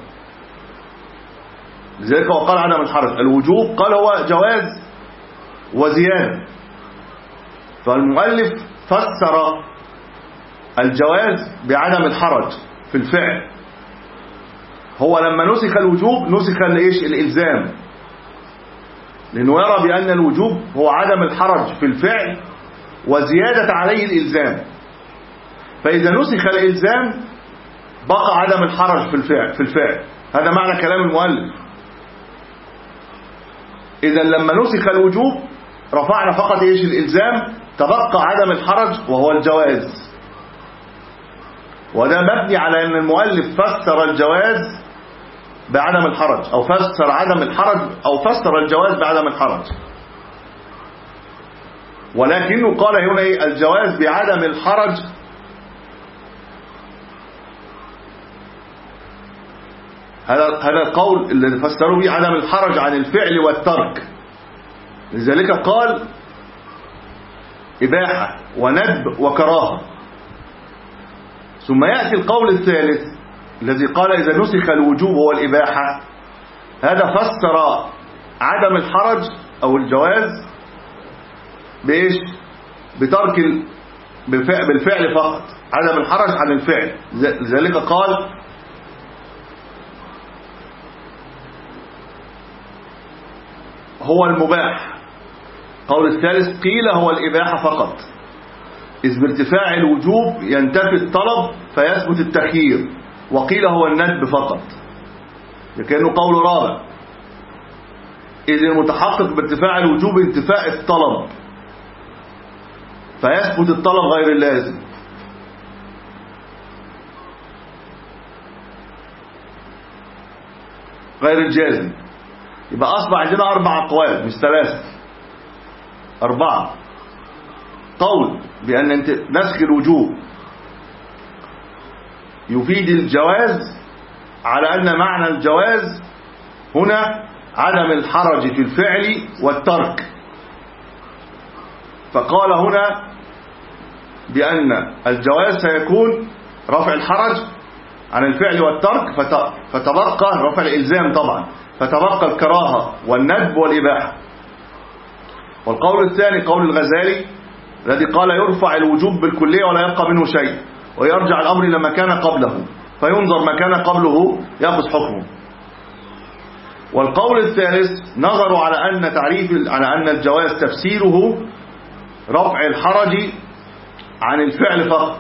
لذلك هو قال عدم الحرج. الوجوب قال هو جواز وزيادة، فالمؤلف فسر الجواز بعدم الحرج في الفعل. هو لما نسخ الوجوب نسخ لإيش؟ الإلزام، لأنه يرى بأن الوجوب هو عدم الحرج في الفعل وزيادة عليه الإلزام، فإذا نسخ الإلزام بقى عدم الحرج في الفعل في الفعل هذا معنى كلام المؤلف. إذا لما نسخ الوجوب رفعنا فقط إيش؟ الإلزام، تبقى عدم الحرج وهو الجواز. وده مبني على أن المؤلف فسر الجواز بعدم الحرج، أو فسر عدم الحرج أو فسر الجواز بعدم الحرج، ولكنه قال هنا إيه؟ الجواز بعدم الحرج هذا هذا القول اللي فسروا به عدم الحرج عن الفعل والترك. لذلك قال إباحة وندب وكراهة. ثم يأتي القول الثالث الذي قال إذا نسخ الوجوب هو الإباحة، هذا فسر عدم الحرج أو الجواز بإيش؟ بترك بالفعل فقط، عدم الحرج عن الفعل. لذلك قال هو المباح. قول الثالث قيل هو الإباحة فقط، إذ بارتفاع الوجوب ينتفي الطلب فيثبت التخيير، وقيل هو الندب فقط، لكنه قول رابع، إذ المتحقق بارتفاع الوجوب انتفاء الطلب فيثبت الطلب غير اللازم. غير الجازم. يبقى أصبح عندنا أربع أقوال مش ثلاثة، أربعة. قول بأن نسخ الوجوب يفيد الجواز على أن معنى الجواز هنا عدم الحرج في الفعل والترك، فقال هنا بأن الجواز سيكون رفع الحرج عن الفعل والترك فتبقى رفع الإلزام طبعا، فتبقى الكراهة والندب والإباحة. والقول الثاني قول الغزالي الذي قال يرفع الوجوب بالكلية ولا يبقى منه شيء، ويرجع الأمر إلى ما كان قبله، فينظر ما كان قبله يأخذ حكمه. والقول الثالث نظروا على أن تعريف على أن الجواز تفسيره رفع الحرج عن الفعل فقط،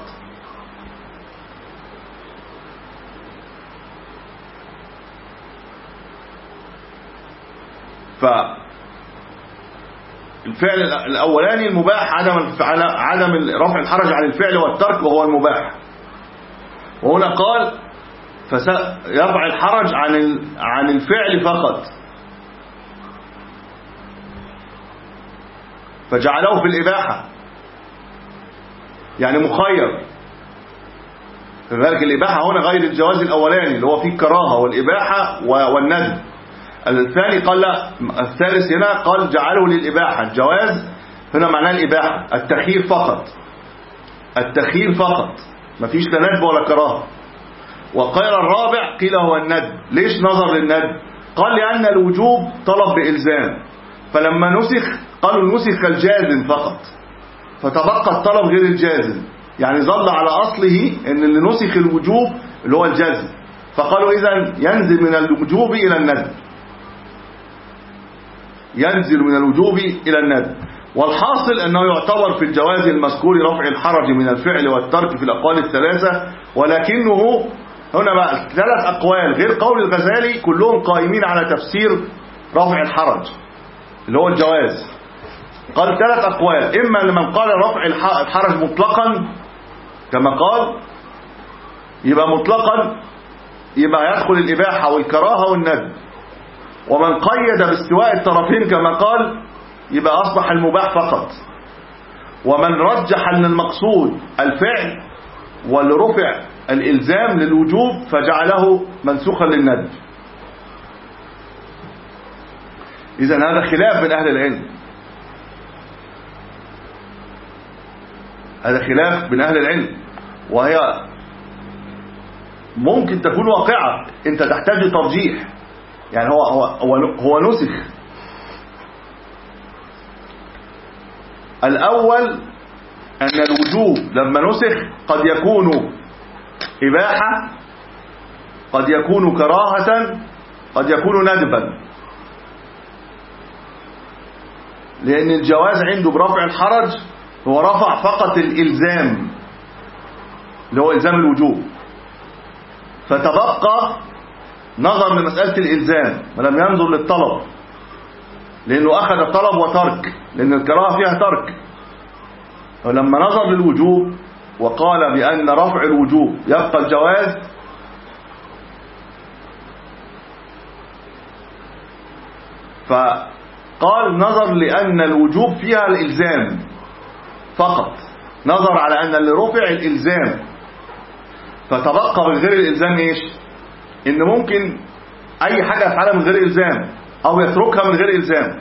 فالفعل الأولاني المباح عدم عدم رفع الحرج عن الفعل والترك وهو المباح، وهنا قال فيرفع الحرج عن عن الفعل فقط، فجعله في الإباحة يعني مخير. فذلك الإباحة هنا غير الجواز الأولاني اللي هو فيه الكراهة والإباحة والندب. الثاني قال لا، الثالث هنا قال جعله للإباحة. الجواز هنا معناه الإباحة، التخيير فقط، التخيير فقط، مفيش لا ندب ولا كراهة. وقال الرابع قيل هو الندب. ليش نظر للندب؟ قال لأن الوجوب طلب بإلزام، فلما نسخ قالوا نسخ الجازم فقط، فتبقى الطلب غير الجازم، يعني ظل على أصله أن اللي نسخ الوجوب اللي هو الجازم، فقالوا إذن ينزل من الوجوب إلى الندب، ينزل من الوجوب إلى الندب. والحاصل أنه يعتبر في الجواز المذكور رفع الحرج من الفعل والترك في الأقوال الثلاثة، ولكنه هنا بقى ثلاث أقوال غير قول الغزالي كلهم قائمين على تفسير رفع الحرج اللي هو الجواز. قال ثلاث أقوال، إما لمن قال رفع الحرج مطلقا كما قال يبقى مطلقا يبقى يدخل الإباحة والكراهة والندب، ومن قيد باستواء الطرفين كما قال يبقى أصبح المباح فقط، ومن رجح أن المقصود الفعل واللي رفع الإلزام للوجوب فجعله منسوخا للندب. إذن هذا خلاف من أهل العلم، هذا خلاف من أهل العلم، وهي ممكن تكون واقعة، أنت تحتاج ترجيح. يعني هو هو هو, هو نسخ. الأول أن الوجوب لما نسخ قد يكون إباحة، قد يكون كراهة، قد يكون ندبا، لأن الجواز عنده برفع الحرج هو رفع فقط الإلزام اللي هو إلزام الوجوب، فتبقى نظر لمسألة الإلزام ولم ينظر للطلب، لأنه أخذ طلب وترك، لأن الكراهة فيها ترك. ولما نظر للوجوب وقال بأن رفع الوجوب يبقى الجواز، فقال نظر لأن الوجوب فيها الإلزام فقط، نظر على أن اللي رفع الإلزام، فتبقى من غير الإلزام إيش؟ إن ممكن أي حاجة يفعلها من غير إلزام أو يتركها من غير إلزام.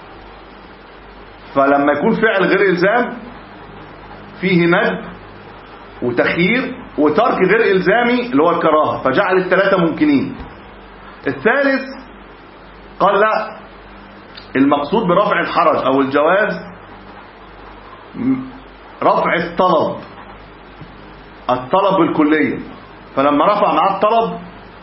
فلما يكون فعل غير إلزام فيه ندب وتخيير وترك غير إلزامي اللي هو الكراهة، فجعل الثلاثة ممكنين. الثالث قال لا، المقصود برفع الحرج أو الجواز رفع الطلب، الطلب بالكلية، فلما رفع معاه الطلب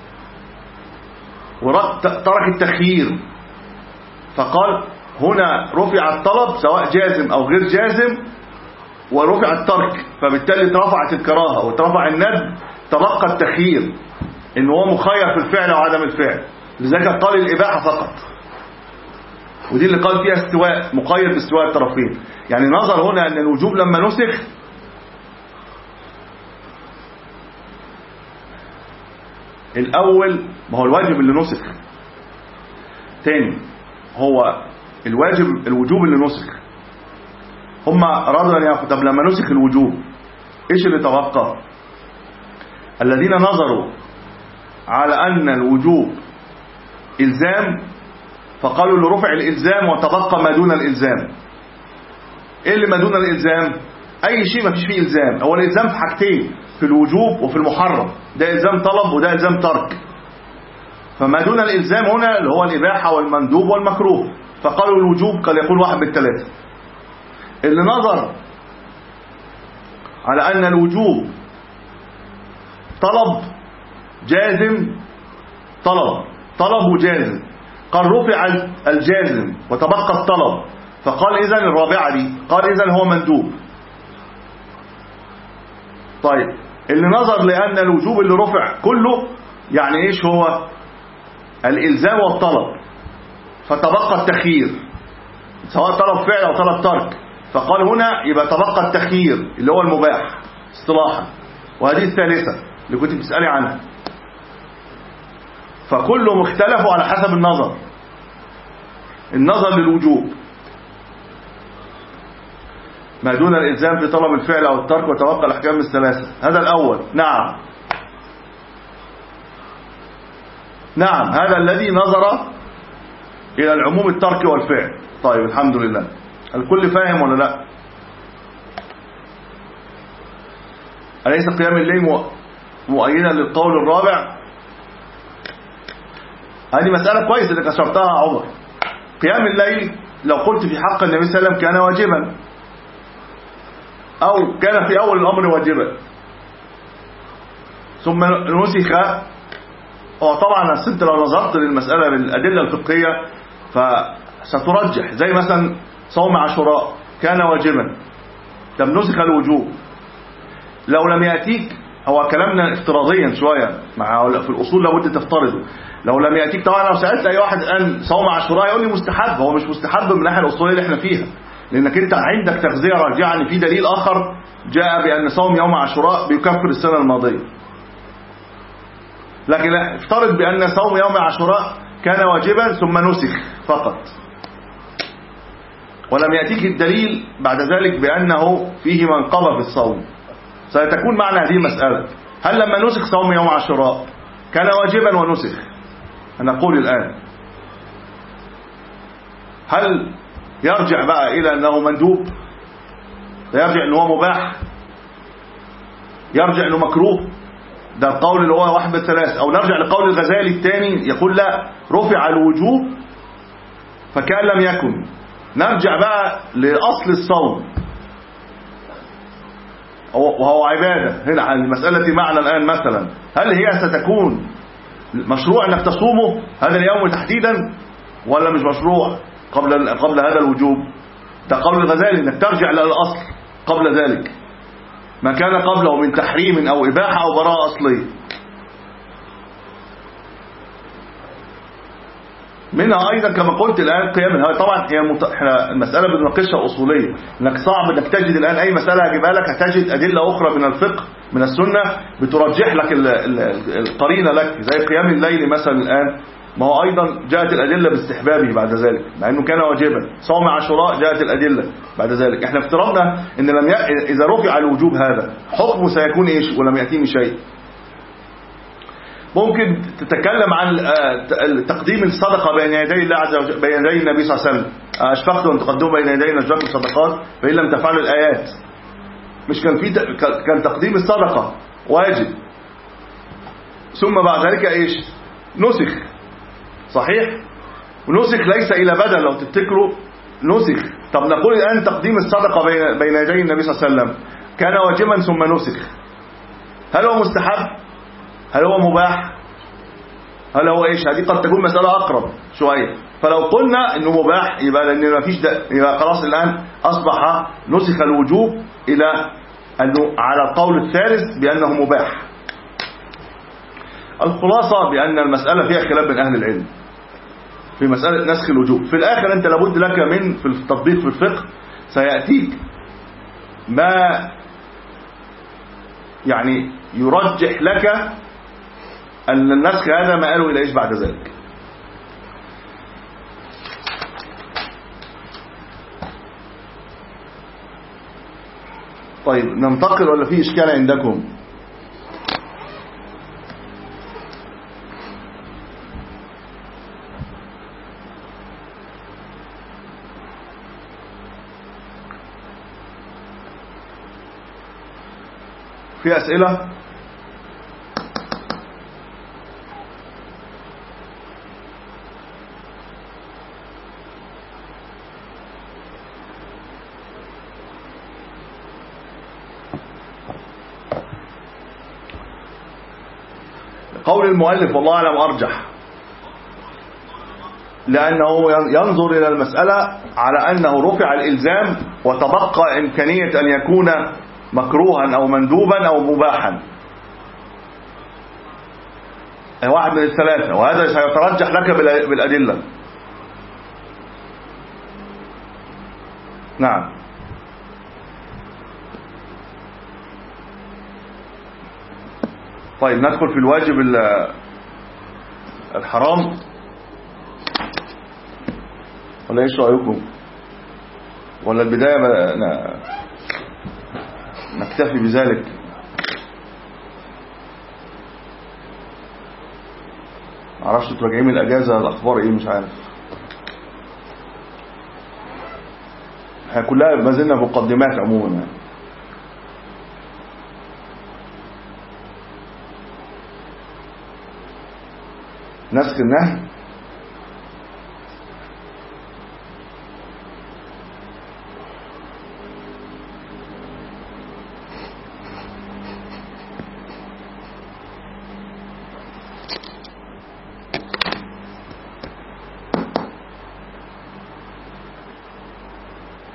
وترك التخيير فقال هنا رفع الطلب سواء جازم أو غير جازم ورفع الترك، فبالتالي اترفعت الكراهة واترفع الندب، تبقى التخيير إن هو مخير في الفعل وعدم الفعل، لذلك قال الإباحة فقط. ودي اللي قال فيها استواء، مقيد باستواء الطرفين. يعني نظر هنا أن الوجوب لما نسخ الأول، ما هو الواجب اللي نسخ، تاني هو الواجب الوجوب اللي نسخ، هم أرادوا أن يأخذ. طب لما نسخ الوجوب إيش اللي تبقى؟ الذين نظروا على أن الوجوب إلزام فقالوا لرفع الإلزام وتبقى ما دون الإلزام. إيه اللي ما دون الإلزام؟ أي شيء ما فيش فيه إلزام. هو الإلزام في حاجتين، في الوجوب وفي المحرم، ده إلزام طلب وده إلزام ترك. فما دون الإلزام هنا اللي هو الإباحة والمندوب والمكروه، فقالوا الوجوب قال يقول واحد بالثلاثة. اللي نظر على أن الوجوب طلب جازم، طلب طلب وجازم، قال رفع الجازم وتبقى الطلب، فقال إذن الرابعة دي، قال إذن هو مندوب. طيب اللي نظر لأن الوجوب اللي رفع كله يعني إيش هو؟ الإلزام والطلب، فتبقى التخيير سواء طلب فعل أو طلب ترك، فقال هنا يبقى تبقى التخيير اللي هو المباح اصطلاحا. وهذه الثالثة اللي كنت بتسألي عنها. فكلهم اختلفوا على حسب النظر، النظر للوجوب ما دون الإلزام في طلب الفعل أو الترك وتوقع الأحكام الثلاثة. هذا الأول. نعم نعم هذا الذي نظر إلى العموم الترك والفعل. طيب الحمد لله. الكل فاهم ولا لا؟ أليس قيام الليل مؤيدا للقول الرابع؟ هذه مسألة كويسة اللي كسرتها عمر. قيام الليل لو قلت في حق النبي صلى الله عليه وسلم كان واجبا أو كان في أول الأمر واجبا ثم نسخ، وطبعا أنت لو نظرت للمسألة بالأدلة الفقهية فسترجح، زي مثلا صوم عاشوراء كان واجبا، طب نسخ الوجوب. لو لم يأتيك هو كلامنا افتراضيا شوية، مع في الأصول لابد تفترضه. لو لم يأتيك طبعا، لو سألت أي واحد الآن صوم عاشوراء يقول لي مستحب، هو مش مستحب من الناحية الأصولية اللي احنا فيها، لأنك أنت عندك تغذية راجعة أن في دليل آخر جاء بأن صوم يوم عاشوراء بيكفر السنة الماضية. لكن افترض بأن صوم يوم عاشوراء كان واجبا ثم نسخ فقط، ولم يأتيك الدليل بعد ذلك بأنه فيه منقبة في الصوم، سيتكون معنى هذه المسألة: هل لما نسخ صوم يوم عاشوراء كان واجبا ونسخ؟ نقول الآن هل يرجع بقى إلى أنه مندوب، يرجع أنه مباح، يرجع أنه مكروه؟ ده القول اللي هو واحد من الثلاث. أو نرجع لقول الغزالي الثاني يقول لا، رفع الوجوب فكأن لم يكن. نرجع بقى لأصل الصوم وهو عبادة. هنا المسألة معنا الآن مثلا، هل هي ستكون مشروع أنك تصومه هذا اليوم تحديدا ولا مش مشروع قبل قبل هذا الوجوب؟ ده قول الغزالي أنك ترجع للأصل قبل ذلك، ما كان قبله من تحريم أو إباحة أو براءة أصلية. منها أيضا كما قلت الآن قيام الهوى. طبعا هي مت... احنا المسألة بنناقشها أصولية، انك صعب انك تجد الآن أي مسألة هجيبها لك هتجد أدلة أخرى من الفقه من السنة بترجح لك ال... ال... القرينة لك، زي قيام الليل مثلا. الآن ما هو أيضا جاءت الأدلة باستحبابه بعد ذلك مع أنه كان واجبا. صوم عاشوراء جاءت الأدلة بعد ذلك. احنا افترضنا أن لم ي... إذا رفع الوجوب هذا حكمه سيكون إيش ولم يأتيني شيء. ممكن تتكلم عن تقديم الصدقة بين يدي الله عز وجل، بين يدي النبي صلى الله عليه وسلم. أشفقتم أن تقدموا بين يدي نجواكم الصدقات فإن لم تفعلوا الآيات. مش كان في كان تقديم الصدقة واجب، ثم بعد ذلك إيش نسخ، صحيح؟ ونسخ ليس إلى بدل لو تفتكروا نسخ. طب نقول الآن تقديم الصدقة بين بين يدي النبي صلى الله عليه وسلم كان واجبا ثم نسخ، هل هو مستحب؟ هل هو مباح؟ هل هو ايش؟ هذه قد تكون مسألة أقرب شوية. فلو قلنا انه مباح يبقى لان ما فيش يبقى خلاص الآن أصبح نسخ الوجوب إلى أنه على القول الثالث بأنه مباح. الخلاصة بأن المسألة فيها خلاف بين أهل العلم في مسألة نسخ الوجوب. في الآخر أنت لابد لك من في التطبيق في الفقه سيأتيك ما يعني يرجح لك أن النسخ هذا ما قالوا إلى إيش بعد ذلك. طيب ننتقل ولا في إشكال عندكم؟ في أسئلة؟ قول المؤلف والله أعلم أرجح، لأنه ينظر إلى المسألة على أنه رفع الإلزام وتبقى إمكانية أن يكون مكروها أو مندوبا أو مباحا، واحد من الثلاثة، وهذا سيترجح لك بالأدلة. نعم. طيب ندخل في الواجب الحرام ولا ايش رأيكم؟ ولا البداية نكتفي بذلك؟ معرفش انتوا راجعين من الأجازة الأخبار ايه، مش عارف. احنا كلها ما زلنا مقدمات عموما يعني. نسخ النهي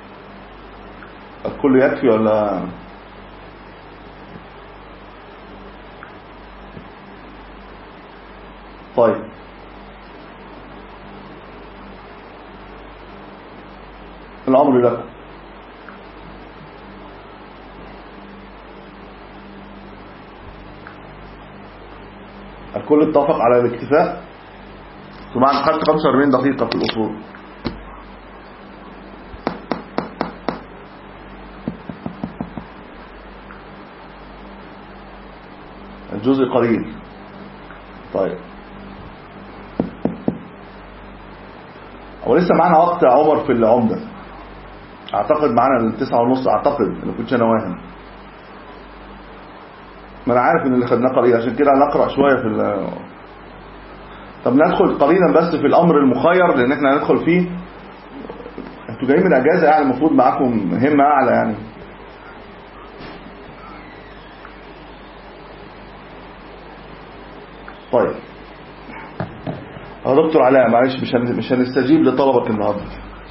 الكل يكفي ولا طيب الأمر لكم. الكل اتفق على الاكتفاء. طبعا خدت خمسة وأربعين دقيقة في الأصول. الجزء قليل. طيب ولسه معنا وقت يا عمر في العمدة، اعتقد معنا التسعة ونص، اعتقد انا كنتش انا واهم. ما انا عارف ان اللي خدناه قليل، عشان كده هنقرأ شوية في ال... طب ندخل قليلا بس في الامر المخير، لان احنا هندخل فيه. انتوا جايين من اجازة يعني، المفروض معاكم همة اعلى يعني. طيب يا دكتور علاء معلش مش مش هنستجيب لطلبك النهارده،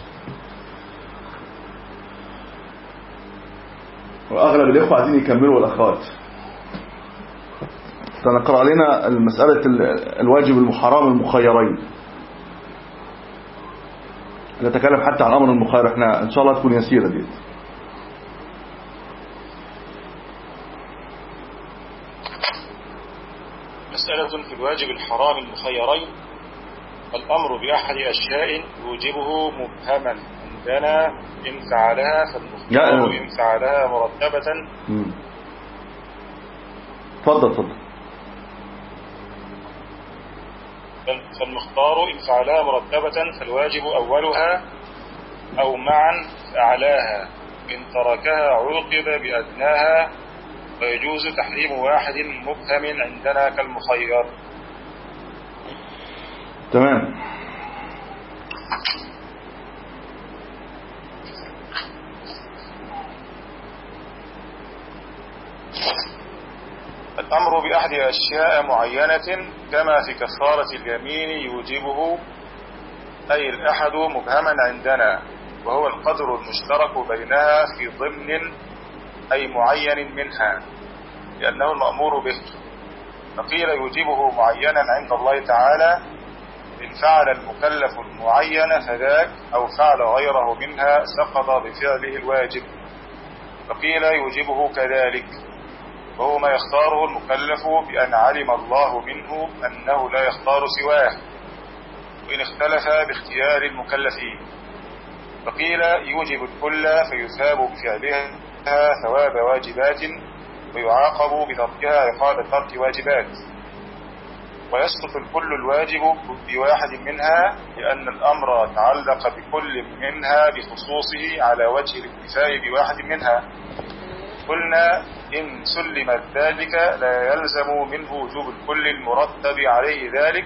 واغلب الاخوه عايزين يكملوا والاخوات. سنقرأ لنا المسألة الواجب المحرم المخيرين، نتكلم حتى عن الامر المخير، احنا ان شاء الله تكون يسيره دي. مسألة في الواجب الحرام المخيرين. الأمر بأحد أشياء يوجبه مبهما عندنا إن فعلها فالمختار إن فعلها مرتبة. تفضل تفضل. فالمختار إن فعلها مرتبة فالواجب أولها أو معا فأعلاها، إن تركها عوقب بأدناها، ويجوز تحريم واحد مبهم عندنا كالمخير. تمام. الأمر بأحد أشياء معينة كما في كفارة اليمين يوجبه، أي الأحد مبهما عندنا، وهو القدر المشترك بينها في ضمن أي معين منها، لأنه المأمور به. فقيل يوجبه معينا عند الله تعالى إن فعل المكلف المعين فذاك، أو فعل غيره منها سقط بفعله الواجب. فقيل يوجبه كذلك، وهو ما يختاره المكلف بأن علم الله منه أنه لا يختار سواه، وإن اختلف باختيار المكلفين. فقيل يوجب الكل فيثاب بفعلها ثواب واجبات، ويعاقب بتركها عقاب ترك واجبات. ويسقط الكل الواجب بواحد منها، لأن الأمر تعلق بكل منها بخصوصه على وجه الاكتفاء بواحد منها. قلنا إن سلم ذلك لا يلزم منه وجوب الكل المرتب عليه ذلك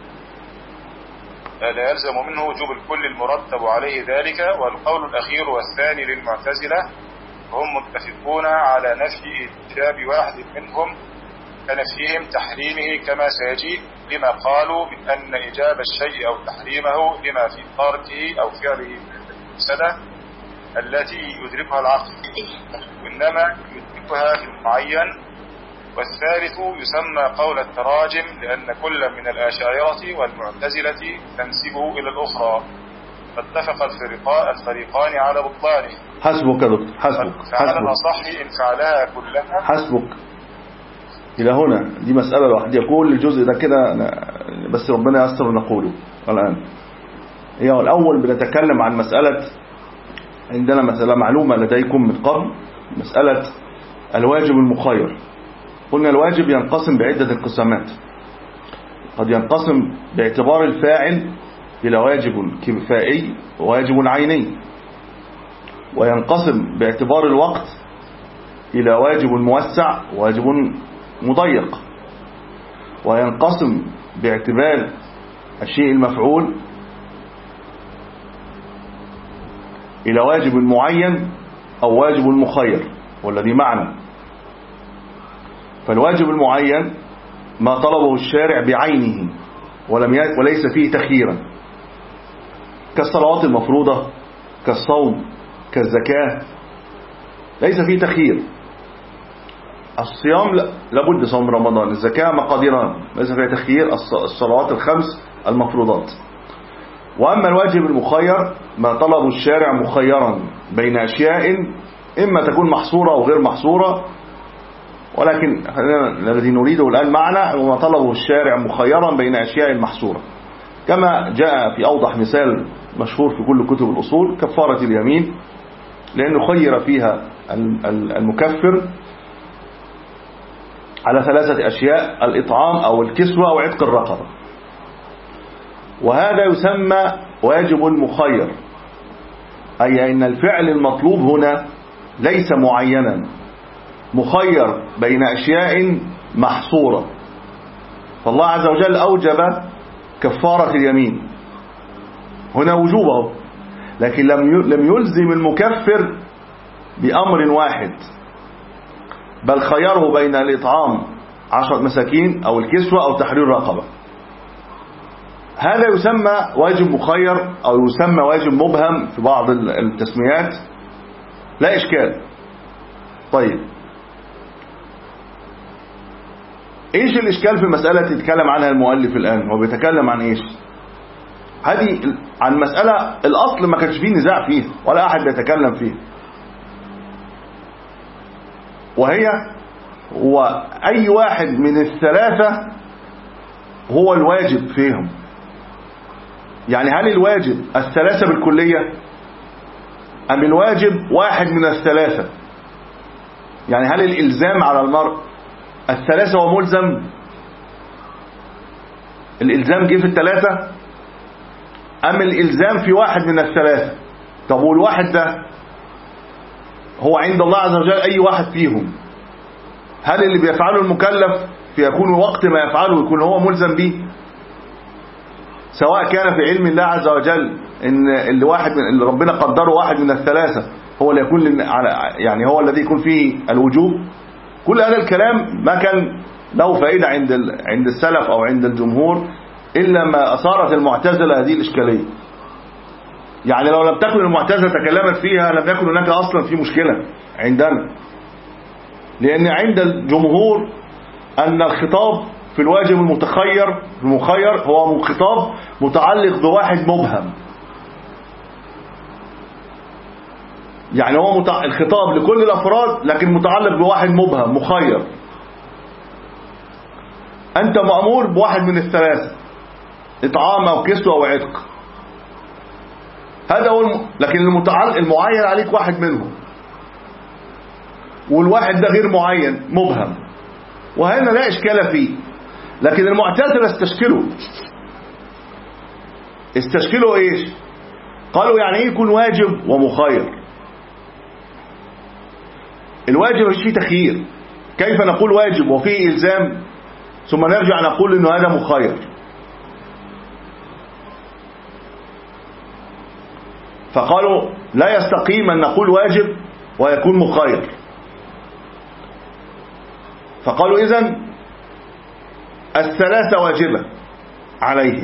لا يلزم منه وجوب الكل المرتب عليه ذلك. والقول الأخير والثاني للمعتزلة، هم متفقون على نفي إيجاب واحد منهم كنفيهم تحريمه كما سيجي، لما قالوا من أن إيجاب الشيء أو تحريمه لما في تركه أو فعله المفسدة التي يدركها العقل، وإنما يدركها في المعين. والثالث يسمى قول التراجم، لأن كل من الأشاعرة والمعتزلة تنسبه إلى الأخرى، فاتفق الفريقان الفريقان على بطلانه. حسبك يا دكتور، حسبك فعلى الأصح إن فعلها كلها. حسبك إلى هنا، دي مسألة لوحدها، كل الجزء ده كده بس ربنا يستر نقوله الآن. هي الأول بنتكلم عن مسألة، عندنا مسألة معلومة لديكم من قبل، مسألة الواجب المخير. قلنا الواجب ينقسم بعدة انقسامات، قد ينقسم باعتبار الفاعل إلى واجب كفائي وواجب عيني، وينقسم باعتبار الوقت إلى واجب موسع وواجب مضيق، وينقسم باعتبار الشيء المفعول إلى واجب معين أو واجب مخير، والذي معنى. فالواجب المعين ما طلبه الشارع بعينه ولم ي... وليس فيه تخييرا، كالصلوات المفروضة، كالصوم، كالزكاة، ليس فيه تخيير. الصيام لابد صوم رمضان، الزكاة مقاديران ليس فيها تخيير، الصلوات الخمس المفروضات. وأما الواجب المخير ما طلب الشارع مخيرا بين أشياء إما تكون محصورة أو غير محصورة، ولكن الذي نريده الآن معنا هو ما طلبه الشارع مخيرا بين أشياء محصورة، كما جاء في أوضح مثال مشهور في كل كتب الأصول كفارة اليمين، لأنه خير فيها المكفر على ثلاثة أشياء: الإطعام أو الكسوة أو عتق الرقبة. وهذا يسمى واجب مخير، أي أن الفعل المطلوب هنا ليس معينا، مخير بين أشياء محصورة. فالله عز وجل أوجب كفارة اليمين هنا وجوبه، لكن لم يلزم المكفر بأمر واحد، بل خيره بين الإطعام عشرة مساكين أو الكسوة أو تحرير رقبة. هذا يسمى واجب مخير أو يسمى واجب مبهم في بعض التسميات، لا إشكال. طيب إيش الإشكال في المسألة تتكلم عنها المؤلف الآن؟ هو بيتكلم عن إيش؟ هذه عن مسألة الأصل ما كانش فيه نزاع فيه ولا أحد بيتكلم فيه، وهي هو أي واحد من الثلاثة هو الواجب فيهم. يعني هل الواجب الثلاثة بالكلية أم الواجب واحد من الثلاثة؟ يعني هل الإلزام على المرء الثلاثة هو ملزم؟ الإلزام جه في الثلاثة أم الإلزام في واحد من الثلاثة؟ طب والواحد ده هو عند الله عز وجل أي واحد فيهم؟ هل اللي بيفعله المكلف في يكون وقت ما يفعله يكون هو ملزم به، سواء كان في علم الله عز وجل ان اللي واحد من اللي ربنا قدره واحد من الثلاثة هو اللي يكون يعني هو الذي يكون فيه الوجوب؟ كل هذا الكلام ما كان له فائدة عند عند السلف أو عند الجمهور إلا ما أثارت المعتزلة هذه الإشكالية. يعني لو لم تكن المعتزلة تكلمت فيها لم يكن هناك أصلا في مشكلة عندنا، لأن عند الجمهور أن الخطاب في الواجب المتخير المخير هو خطاب متعلق بواحد مبهم. يعني هو متع... الخطاب لكل الأفراد لكن متعلق بواحد مبهم مخير. أنت مأمور بواحد من الثلاثة، إطعام أو كسوة أو عتق، هذا هو الم... لكن المتعلق المعين عليك واحد منهم، والواحد ده غير معين مبهم، وهنا لا إشكال فيه. لكن المعتزلة استشكلوا استشكلوا إيش؟ قالوا يعني إيه يكون واجب ومخير؟ الواجب مش فيه تخيير، كيف نقول واجب وفيه إلزام ثم نرجع نقول إنه هذا مخير؟ فقالوا لا يستقيم أن نقول واجب ويكون مخير. فقالوا إذن الثلاثة واجبة عليه،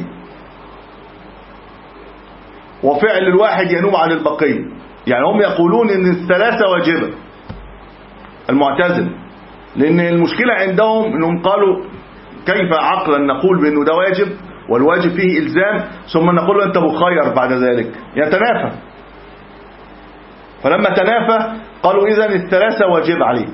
وفعل الواحد ينوم عن البقية. يعني هم يقولون إن الثلاثة واجبة المعتزلة، لأن المشكلة عندهم إنهم قالوا كيف عقلا نقول بأنه ده واجب والواجب فيه إلزام ثم نقول أنت مخير بعد ذلك؟ يتنافى. فلما تنافى قالوا إذن الثلاثة واجب عليه،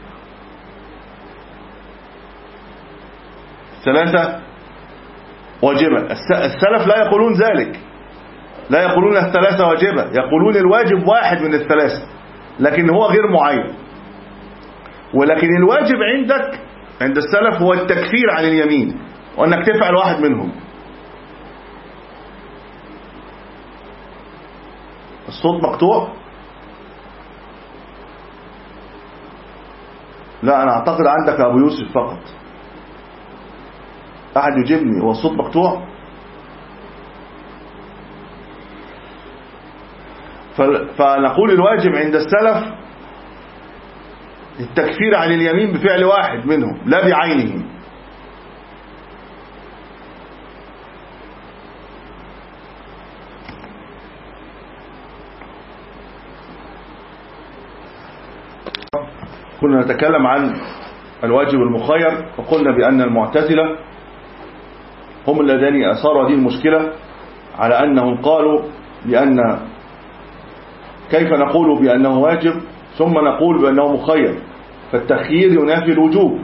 الثلاثة واجبة. السلف لا يقولون ذلك، لا يقولون الثلاثة واجبة، يقولون الواجب واحد من الثلاثة لكن هو غير معين. ولكن الواجب عندك عند السلف هو التكفير عن اليمين وأنك تفعل واحد منهم. الصوت مقطوع؟ لا أنا أعتقد عندك أبو يوسف فقط. أحد يجيبني، هو الصوت مقطوع؟ فنقول الواجب عند السلف التكفير عن اليمين بفعل واحد منهم لا بعينه. كنا نتكلم عن الواجب المخير، فقلنا بأن المعتزلة هم اللذين أثاروا هذه المشكلة على أنهم قالوا بأن كيف نقول بأنه واجب ثم نقول بأنه مخير، فالتخيير ينافي الوجوب.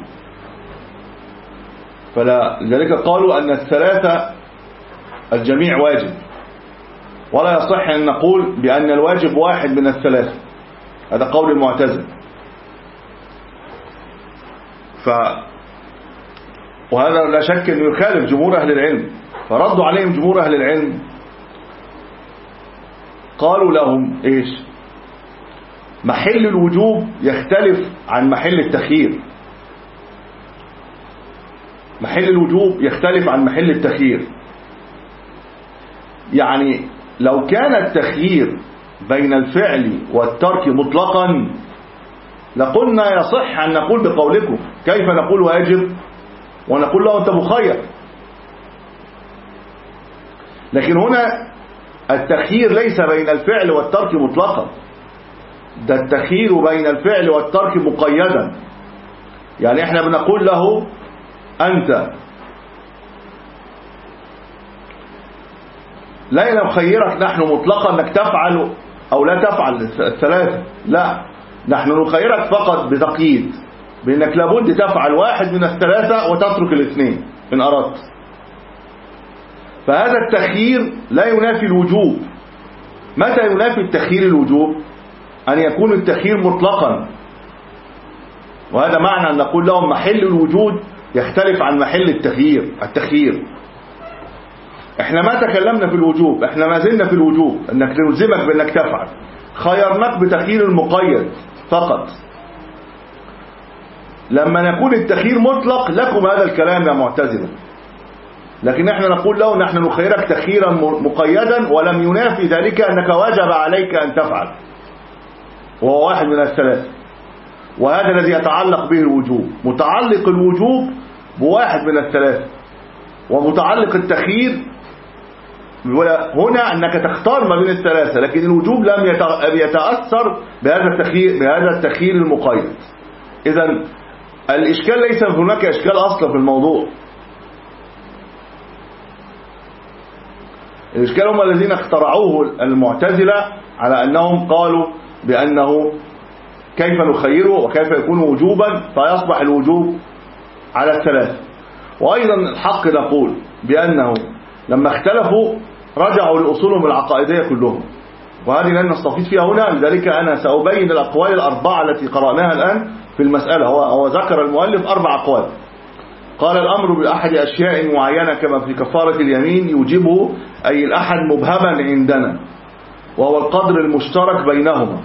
فلذلك قالوا أن الثلاثة الجميع واجب، ولا يصح أن نقول بأن الواجب واحد من الثلاثة. هذا قول المعتزلة. ف وهذا لا شك أنه يخالف جمهور أهل العلم، فردوا عليهم جمهور أهل العلم قالوا لهم إيش؟ محل الوجوب يختلف عن محل التخيير. محل الوجوب يختلف عن محل التخيير. يعني لو كان التخيير بين الفعل والترك مطلقا لقلنا يصح أن نقول بقولكم كيف نقول واجب ونقول له أنت مخير. لكن هنا التخيير ليس بين الفعل والترك مطلقا، ده التخيير بين الفعل والترك مقيدا. يعني احنا بنقول له أنت لا نخيرك نحن مطلقا أنك تفعل أو لا تفعل الثلاثة، لا، نحن نخيرك فقط بتقييد بأنك لابد تفعل واحد من الثلاثة وتترك الاثنين إن أردت. فهذا التخيير لا ينافي الوجوب. متى ينافي التخيير الوجوب؟ أن يكون التخيير مطلقا، وهذا معنى أن نقول لهم محل الوجود يختلف عن محل التخيير. التخيير احنا ما تكلمنا في الوجوب، احنا ما زلنا في الوجوب انك نلزمك بانك تفعل، خيرناك بتخيير المقيد فقط. لما نكون التخيير مطلق لكم هذا الكلام يا معتزلة، لكن احنا نقول له نحن نخيرك تخييرا مقيدا ولم ينافي ذلك انك واجب عليك ان تفعل، وهو واحد من الثلاثة. وهذا الذي يتعلق به الوجوب، متعلق الوجوب بواحد من الثلاثة، ومتعلق التخيير هنا أنك تختار ما بين الثلاثة، لكن الوجوب لم يتأثر بهذا التخيير بهذا التخيير المقيد. إذن الإشكال ليس هناك إشكال أصلا في الموضوع. الإشكال هم الذين اخترعوه المعتزلة على أنهم قالوا بأنه كيف نخيره وكيف يكون وجوبا فيصبح الوجوب على الثلاثة. وأيضا الحق نقول بأنه لما اختلفوا رجعوا لأصولهم العقائدية كلهم، وهذه لن نستفيد فيها هنا، لذلك أنا سأبين الأقوال الأربعة التي قرأناها الآن في المسألة. هو, هو ذكر المؤلف أربع أقوال. قال الأمر بأحد أشياء معينة كما في كفارة اليمين يوجبه أي الأحد مبهما عندنا، وهو القدر المشترك بينهما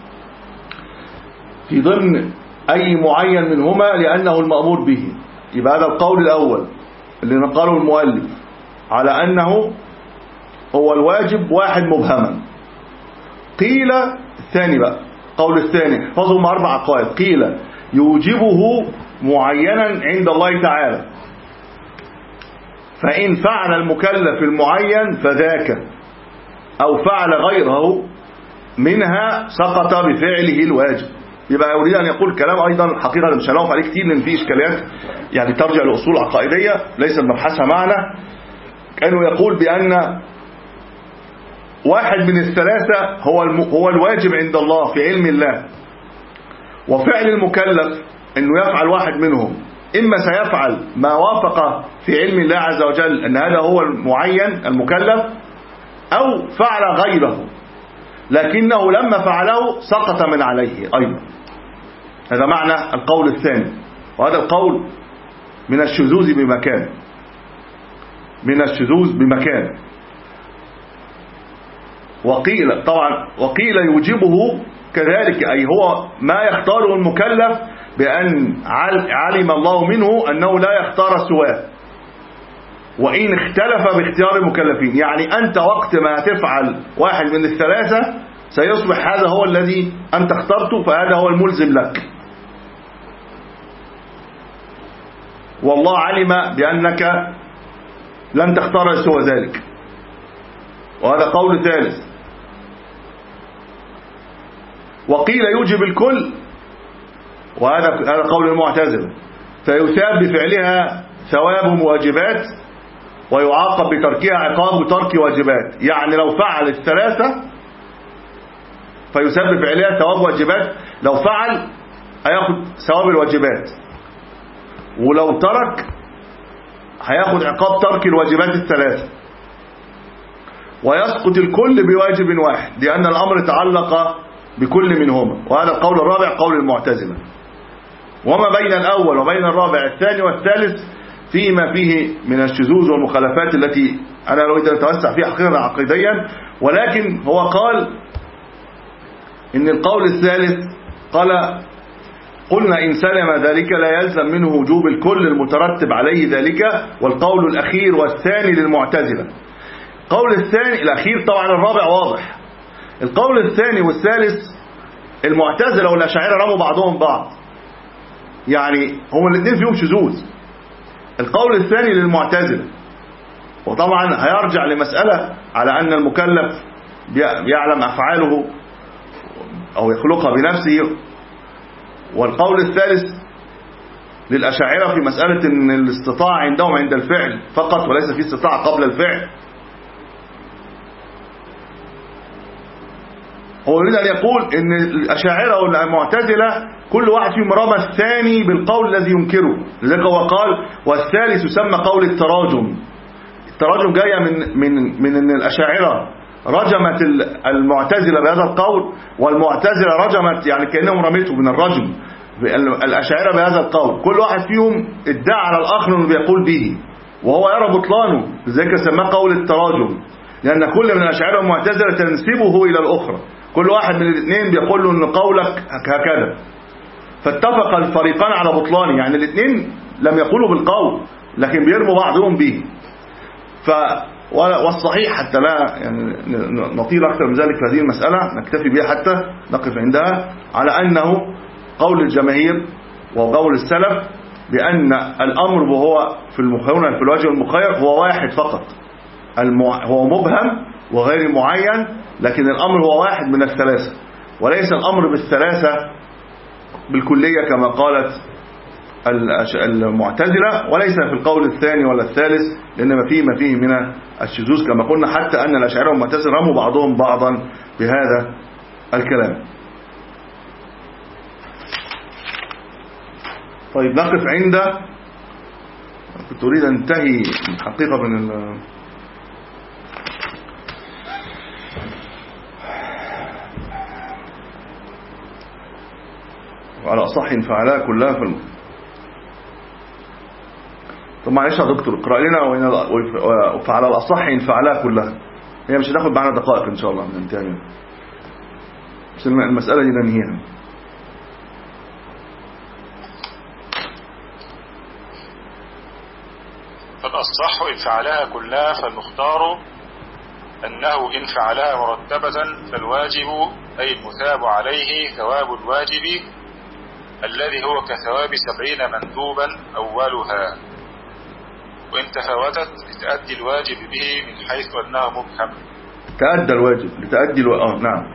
في ضمن أي معين منهما لأنه المأمور به. يبقى هذا القول الأول اللي نقاله المؤلف على أنه هو الواجب واحد مبهما. قيل الثاني بقى، قول الثاني احفظهم أربع أقوال. قيل يوجبه معينا عند الله تعالى، فإن فعل المكلف المعين فذاك، أو فعل غيره منها سقط بفعله الواجب. يبقى يريد أن يقول كلام أيضا حقيقة مش هنقف عليه كتير لأن فيه إشكاليات يعني ترجع لأصول عقائدية ليس مبحثها معنا. كانوا يقول بأن واحد من الثلاثة هو هو الواجب عند الله في علم الله، وفعل المكلف أنه يفعل واحد منهم، إما سيفعل ما وافق في علم الله عز وجل أن هذا هو المعين المكلف، أو فعل غيره لكنه لما فعله سقط من عليه أيضا. هذا معنى القول الثاني، وهذا القول من الشذوذ بمكان من الشذوذ بمكان وقيل طبعا وقيل يوجبه كذلك، أي هو ما يختاره المكلف بأن علم الله منه أنه لا يختار سواه، وإن اختلف باختيار المكلفين. يعني أنت وقت ما تفعل واحد من الثلاثة سيصبح هذا هو الذي أنت اخترته، فهذا هو الملزم لك، والله علم بأنك لن تختار سوى ذلك. وهذا قول ثالث. وقيل يوجب الكل، وهذا هذا قول المعتزلة، فيثاب بفعلها ثواب واجبات ويعاقب بتركها عقاب ترك واجبات. يعني لو فعل الثلاثة فيثاب بفعلها ثواب واجبات، لو فعل هياخد ثواب الواجبات، ولو ترك هياخد عقاب ترك الواجبات الثلاثة، ويسقط الكل بواجب واحد لأن الأمر تعلق بكل منهما. وهذا القول الرابع قول المعتزلة. وما بين الأول وبين الرابع الثاني والثالث فيما فيه من الشذوذ والمخالفات التي أنا أريد أن أتوسع فيها حقيقة عقيديا، ولكن هو قال إن القول الثالث قال قلنا إن سلم ذلك لا يلزم منه وجوب الكل المترتب عليه ذلك، والقول الأخير والثاني للمعتزلة. القول الثاني الأخير طبعا الرابع واضح. القول الثاني والثالث المعتزلة والأشاعرة رموا بعضهم بعض، يعني هم الاثنين فيهم شذوذ. القول الثاني للمعتزلة، وطبعا هيرجع لمسألة على أن المكلف يعلم أفعاله أو يخلقها بنفسه. والقول الثالث للأشاعرة في مسألة أن الاستطاعة عندهم عند الفعل فقط وليس في استطاعة قبل الفعل. هو يريد أن يقول أن الأشاعرة والمعتزلة كل واحد فيهم رمى الثاني بالقول الذي ينكره، لذلك هو قال والثالث يسمى قول التراجم. التراجم جاية من من من أن الأشاعرة رجمت المعتزلة بهذا القول، والمعتزلة رجمت يعني كأنهم رميته من الرجم الأشاعرة بهذا القول. كل واحد فيهم ادعى على الآخر أنه بيقول به وهو يرى بطلانه، لذلك سماه قول التراجم، لأن كل من الأشاعرة والمعتزلة تنسبه إلى الأخرى، كل واحد من الاثنين بيقول له أن قولك هكذا، فاتفق الفريقان على بطلانه. يعني الاثنين لم يقولوا بالقول لكن بيرموا بعضهم به. ف والصحيح حتى لا يعني نطيل أكثر من ذلك في هذه المسألة، نكتفي بها حتى نقف عندها، على أنه قول الجماهير وقول السلف بأن الأمر وهو في المخيرون في الواجب المخير هو واحد فقط، هو مبهم وغير معين، لكن الأمر هو واحد من الثلاثة، وليس الأمر بالثلاثة بالكلية كما قالت المعتزلة، وليس في القول الثاني ولا الثالث، لأن فيه ما فيه من الشذوذ كما قلنا، حتى أن الأشاعرة والمعتزلة رموا بعضهم بعضا بهذا الكلام. طيب نقف عند، كنت أريد أن انتهي حقيقة من ال... وعلى أصح فعلها كلها في الم... طب معلش يا دكتور اقرأ لنا وفعلى الأصح فعلها كلها، هي مش هتاخد معنا دقائق إن شاء الله ننتهي، بس المسألة دي ننهيها. فالأصح إن فعلها كلها فالمختار أنه إن فعلها مرتبة فالواجب أي المثاب عليه ثواب الواجب الذي هو كثواب سبعين مندوبا أولها، وإن تفاوتت لتأدي الواجب به من حيث أنه مبهم. تأدى الواجب لتأدي الواجب آه نعم،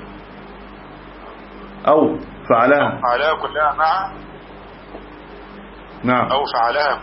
أو فعلها فعلها كلها معا نعم، أو فعلها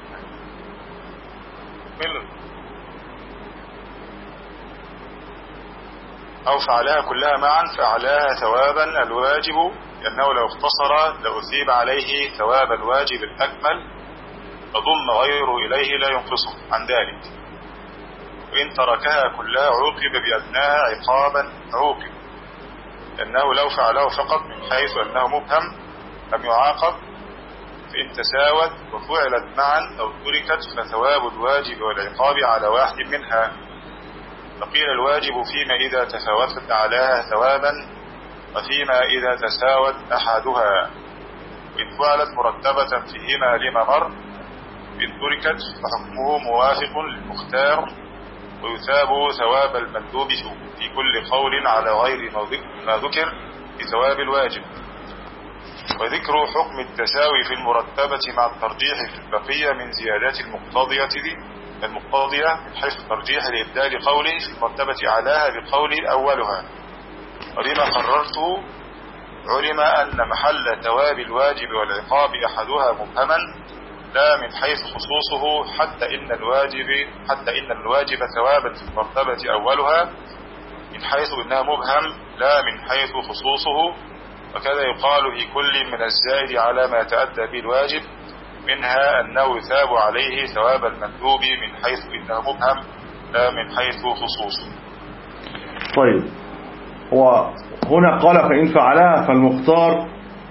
أو فعلها كلها معا فعلاها ثوابا الواجب، لأنه لو اختصر لأثيب عليه ثواب الواجب الأكمل فضم غيره إليه لا ينقصه عن ذلك. وإن تركها كلها عوقب بأدناها عقابا عوقب، لأنه لو فعله فقط من حيث أنه مبهم لم يعاقب، فإن تساوت وفعلت معا أو تركت فثواب الواجب والعقاب على واحد منها. فقيل الواجب فيما إذا تفاوتت أعلاها ثوابا، وفيما إذا تساوت أحدها، وإن فعلت مرتبة فيهما لما مر، إن تركت فحكمه موافق للمختار، ويثاب ثواب المندوب في كل قول على غير ما ذكر بثواب الواجب. وذكر حكم التساوي في المرتبة مع الترجيح في البقية من زيادات المقتضية المقتضية من حيث الترجيح لإبدال قوله في المرتبة أعلاها بقول أولها. ولما قررت علم أن محل ثواب الواجب والعقاب أحدها مبهما لا من حيث خصوصه، حتى إن الواجب حتى إن الواجب ثوابا في المرتبة أولها من حيث إنها مبهم لا من حيث خصوصه. وكذا يقال في كل من الزائد على ما يتأدى به الواجب، منها أنه يثاب عليه ثواب المندوب من حيث إنه مبهم لا من حيث خصوصه. طيب، وهنا قال فإن فعلها فالمختار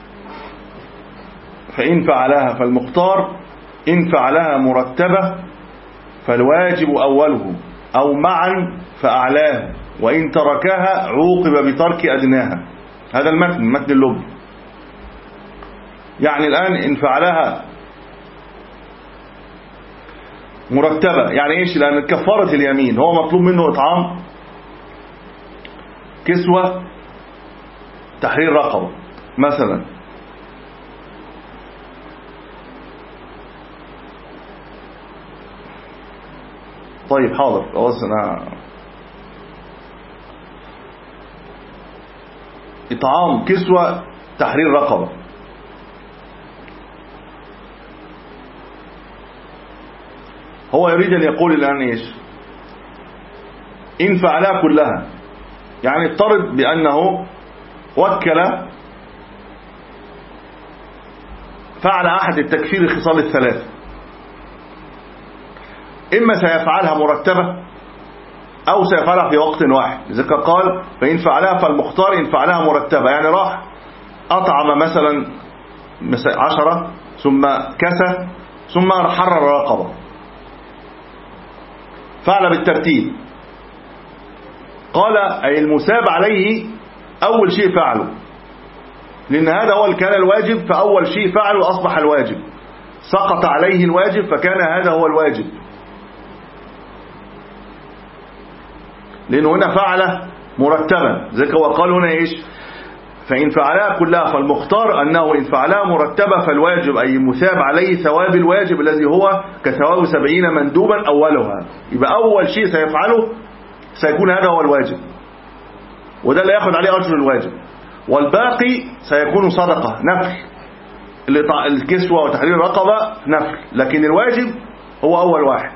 فإن فعلها فالمختار إن فعلها مرتبة فالواجب أوله أو معا فأعلاه، وإن تركها عوقب بترك أدناها. هذا المتن متن اللب. يعني الآن إن فعلها مرتبة يعني إيش؟ لأن كفارة اليمين هو مطلوب منه إطعام، كسوة، تحرير رقبة مثلا. طيب حاضر، خلاص أنا إطعام، كسوة، تحرير رقبة. هو يريد أن يقول الآن إيش؟ إن فعلها كلها، يعني افترض بأنه وكل فعل أحد التكفير خصال الثلاث، إما سيفعلها مرتبة أو سيفعلها في وقت واحد. لذلك قال فإن فعلها فالمختار إن فعلها مرتبة، يعني راح أطعم مثلا عشرة ثم كسى ثم حرر رقبة، فعل بالترتيب. قال أي المثاب عليه أول شيء فعله، لأن هذا هو كان الواجب، فأول شيء فعله أصبح الواجب، سقط عليه الواجب فكان هذا هو الواجب، لأنه هنا فعل مرتبا. ذلك هو قال هنا إيش؟ فإن فعلها كلها فالمختار أنه إن فعلها مرتبة فالواجب أي مثاب عليه ثواب الواجب الذي هو كثواب سبعين مندوبا أولها. يبقى أول شيء سيفعله سيكون هذا هو الواجب، وده اللي يأخذ عليه أجر الواجب، والباقي سيكون صدقة نفل، الكسوة وتحرير رقبة نفل، لكن الواجب هو أول واحد.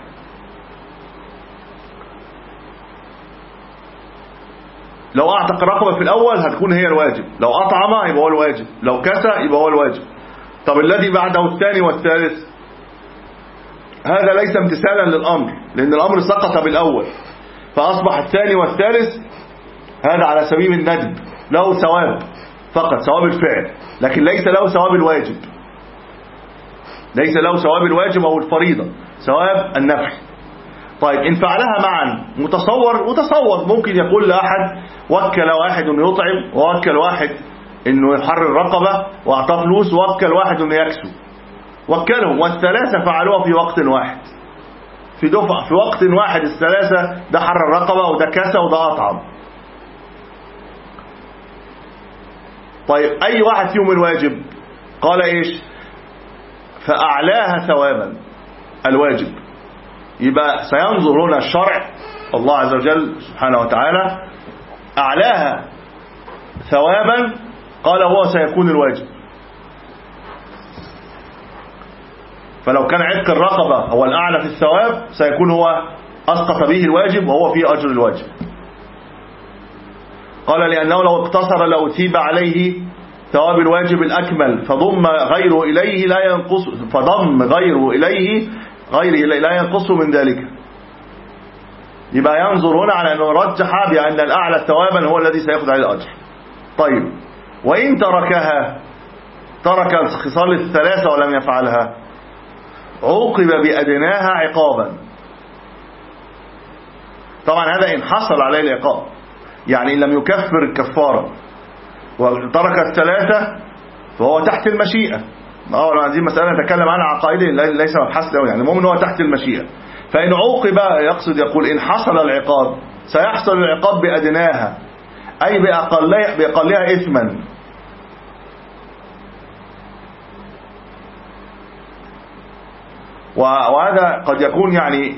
لو أعتق رقبة في الأول هتكون هي الواجب، لو أطعم يبقى هو الواجب، لو كسى يبقى هو الواجب. طب الذي بعده الثاني والثالث هذا ليس امتثالا للأمر، لأن الأمر سقط بالأول، فأصبح الثاني والثالث هذا على سبيل الندب، له ثواب فقط، ثواب الفعل، لكن ليس له ثواب الواجب، ليس له ثواب الواجب أو الفريضة، ثواب النفل. طيب إن فعلها معا، متصور متصور ممكن يقول لأحد وكل واحد انه يطعم، ووكل واحد انه يحرر رقبة واعطاه فلوس، ووكل واحد انه يكسو، وكلهم والثلاثة فعلوها في وقت واحد، في دفع في وقت واحد الثلاثة، ده حرر رقبة وده كسى وده أطعم. طيب أي واحد فيهم الواجب؟ قال إيش؟ فأعلاها ثوابا الواجب. يبقى سينظر هنا الشرع الله عز وجل سبحانه وتعالى أعلاها ثوابا، قال هو سيكون الواجب. فلو كان عتق الرقبة هو الأعلى في الثواب سيكون هو أسقط به الواجب وهو فيه أجر الواجب. قال لأنه لو اقتصر لأثيب عليه ثواب الواجب الأكمل، فضم غيره إليه لا ينقص فضم غيره إليه غيره لا ينقص من ذلك. يبقى ينظر هنا على أنه رجح بأن الأعلى ثوابا هو الذي سيأخذ عليه الأجر. طيب وإن تركها، ترك الخصال الثلاثة ولم يفعلها، عوقب بأدناها عقابا. طبعا هذا إن حصل عليه العقاب، يعني إن لم يكفر الكفارة وترك الثلاثة فهو تحت المشيئة. هذه مسألة نتكلم عنها عقائديا ليس مبحث له، يعني المهم هو تحت المشيئة. فإن عوقب يقصد يقول إن حصل العقاب سيحصل العقاب بأدناها، أي بأقلها, بأقلها إثما. وهذا قد يكون يعني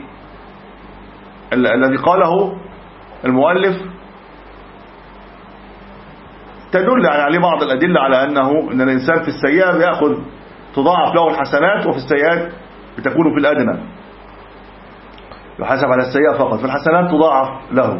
ال الذي قاله المؤلف تدل عليه بعض الأدلة على أنه أن الإنسان في السيئة بيأخذ تضاعف له الحسنات، وفي السيئات بتكون في الأدنى، يحاسب على السيئة فقط، في الحسنات تضاعف له.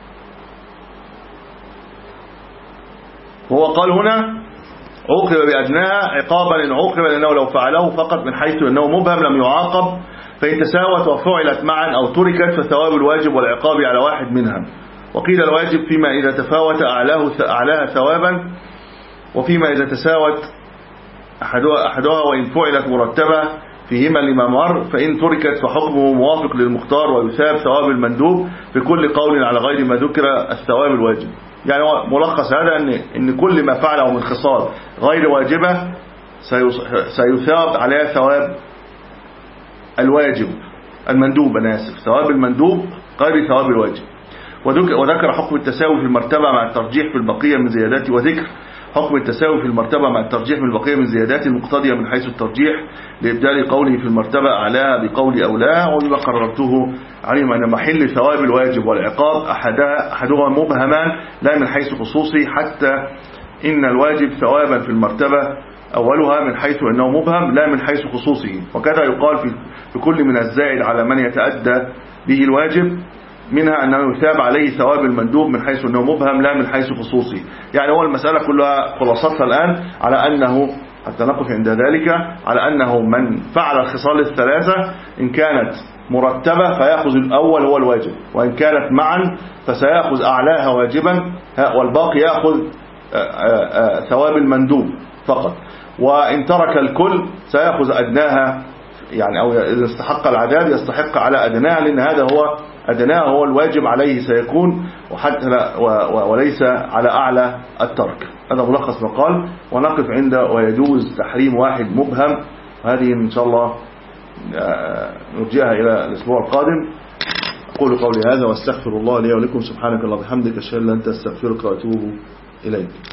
وهو قال هنا عوقب بأدناها عقابا إن عوقب لأنه لو فعله فقط من حيث أنه مبهم لم يعاقب، فإن تساوت وفعلت معا أو تركت فثواب الواجب والعقاب على واحد منها. وقيل الواجب فيما إذا تفاوت أعلاه أعلاها ثوابا، وفيما إذا تساوت أحدها, أحدها وإن فعلت مرتبة فيهما لما مر، فإن تركت فحكمه موافق للمختار ويثاب ثواب المندوب في كل قول على غير ما ذكر الثواب الواجب. يعني ملخص هذا أن, إن كل ما فعله من خصال غير واجبة سيثاب عليها ثواب الواجب المندوب، أنا آسف، ثواب المندوب غير ثواب الواجب. وذكر حكم التساوي في المرتبة مع الترجيح في البقية من زيادات، وذكر حكم التساوي في المرتبة مع الترجيح من البقية من زيادات المقتضية من حيث الترجيح لإبدال قوله في المرتبة أعلاها بقول أولاه. وبما قررته علم أن محل ثواب الواجب والعقاب أحدها أحدهما مبهمان لا من حيث خصوصي، حتى إن الواجب ثوابا في المرتبة أولها من حيث أنه مبهم لا من حيث خصوصه. وكذا يقال في, في كل من الزائد على من يتأدى به الواجب، منها أنه يثاب عليه ثواب المندوب من حيث أنه مبهم لا من حيث خصوصي. يعني هو المسألة كلها خلاصتها الآن على أنه حتى نقف عند ذلك على أنه من فعل الخصال الثلاثة إن كانت مرتبة فيأخذ الأول هو الواجب، وإن كانت معا فسيأخذ أعلاها واجبا والباقي يأخذ ثواب المندوب فقط، وإن ترك الكل سيأخذ أدناها، يعني أو إذا استحق العذاب يستحق على أدناها، لأن هذا هو أدناها هو الواجب عليه سيكون، وحتى وليس على أعلى الترك. هذا ملخص مقال، ونقف عند ويجوز تحريم واحد مبهم، وهذه إن شاء الله نرجعها إلى الأسبوع القادم. أقول قولي هذا واستغفر الله لي ولكم، سبحانك اللهم وبحمدك أشهد أن لا إله إلا أنت أستغفرك وأتوب إليك.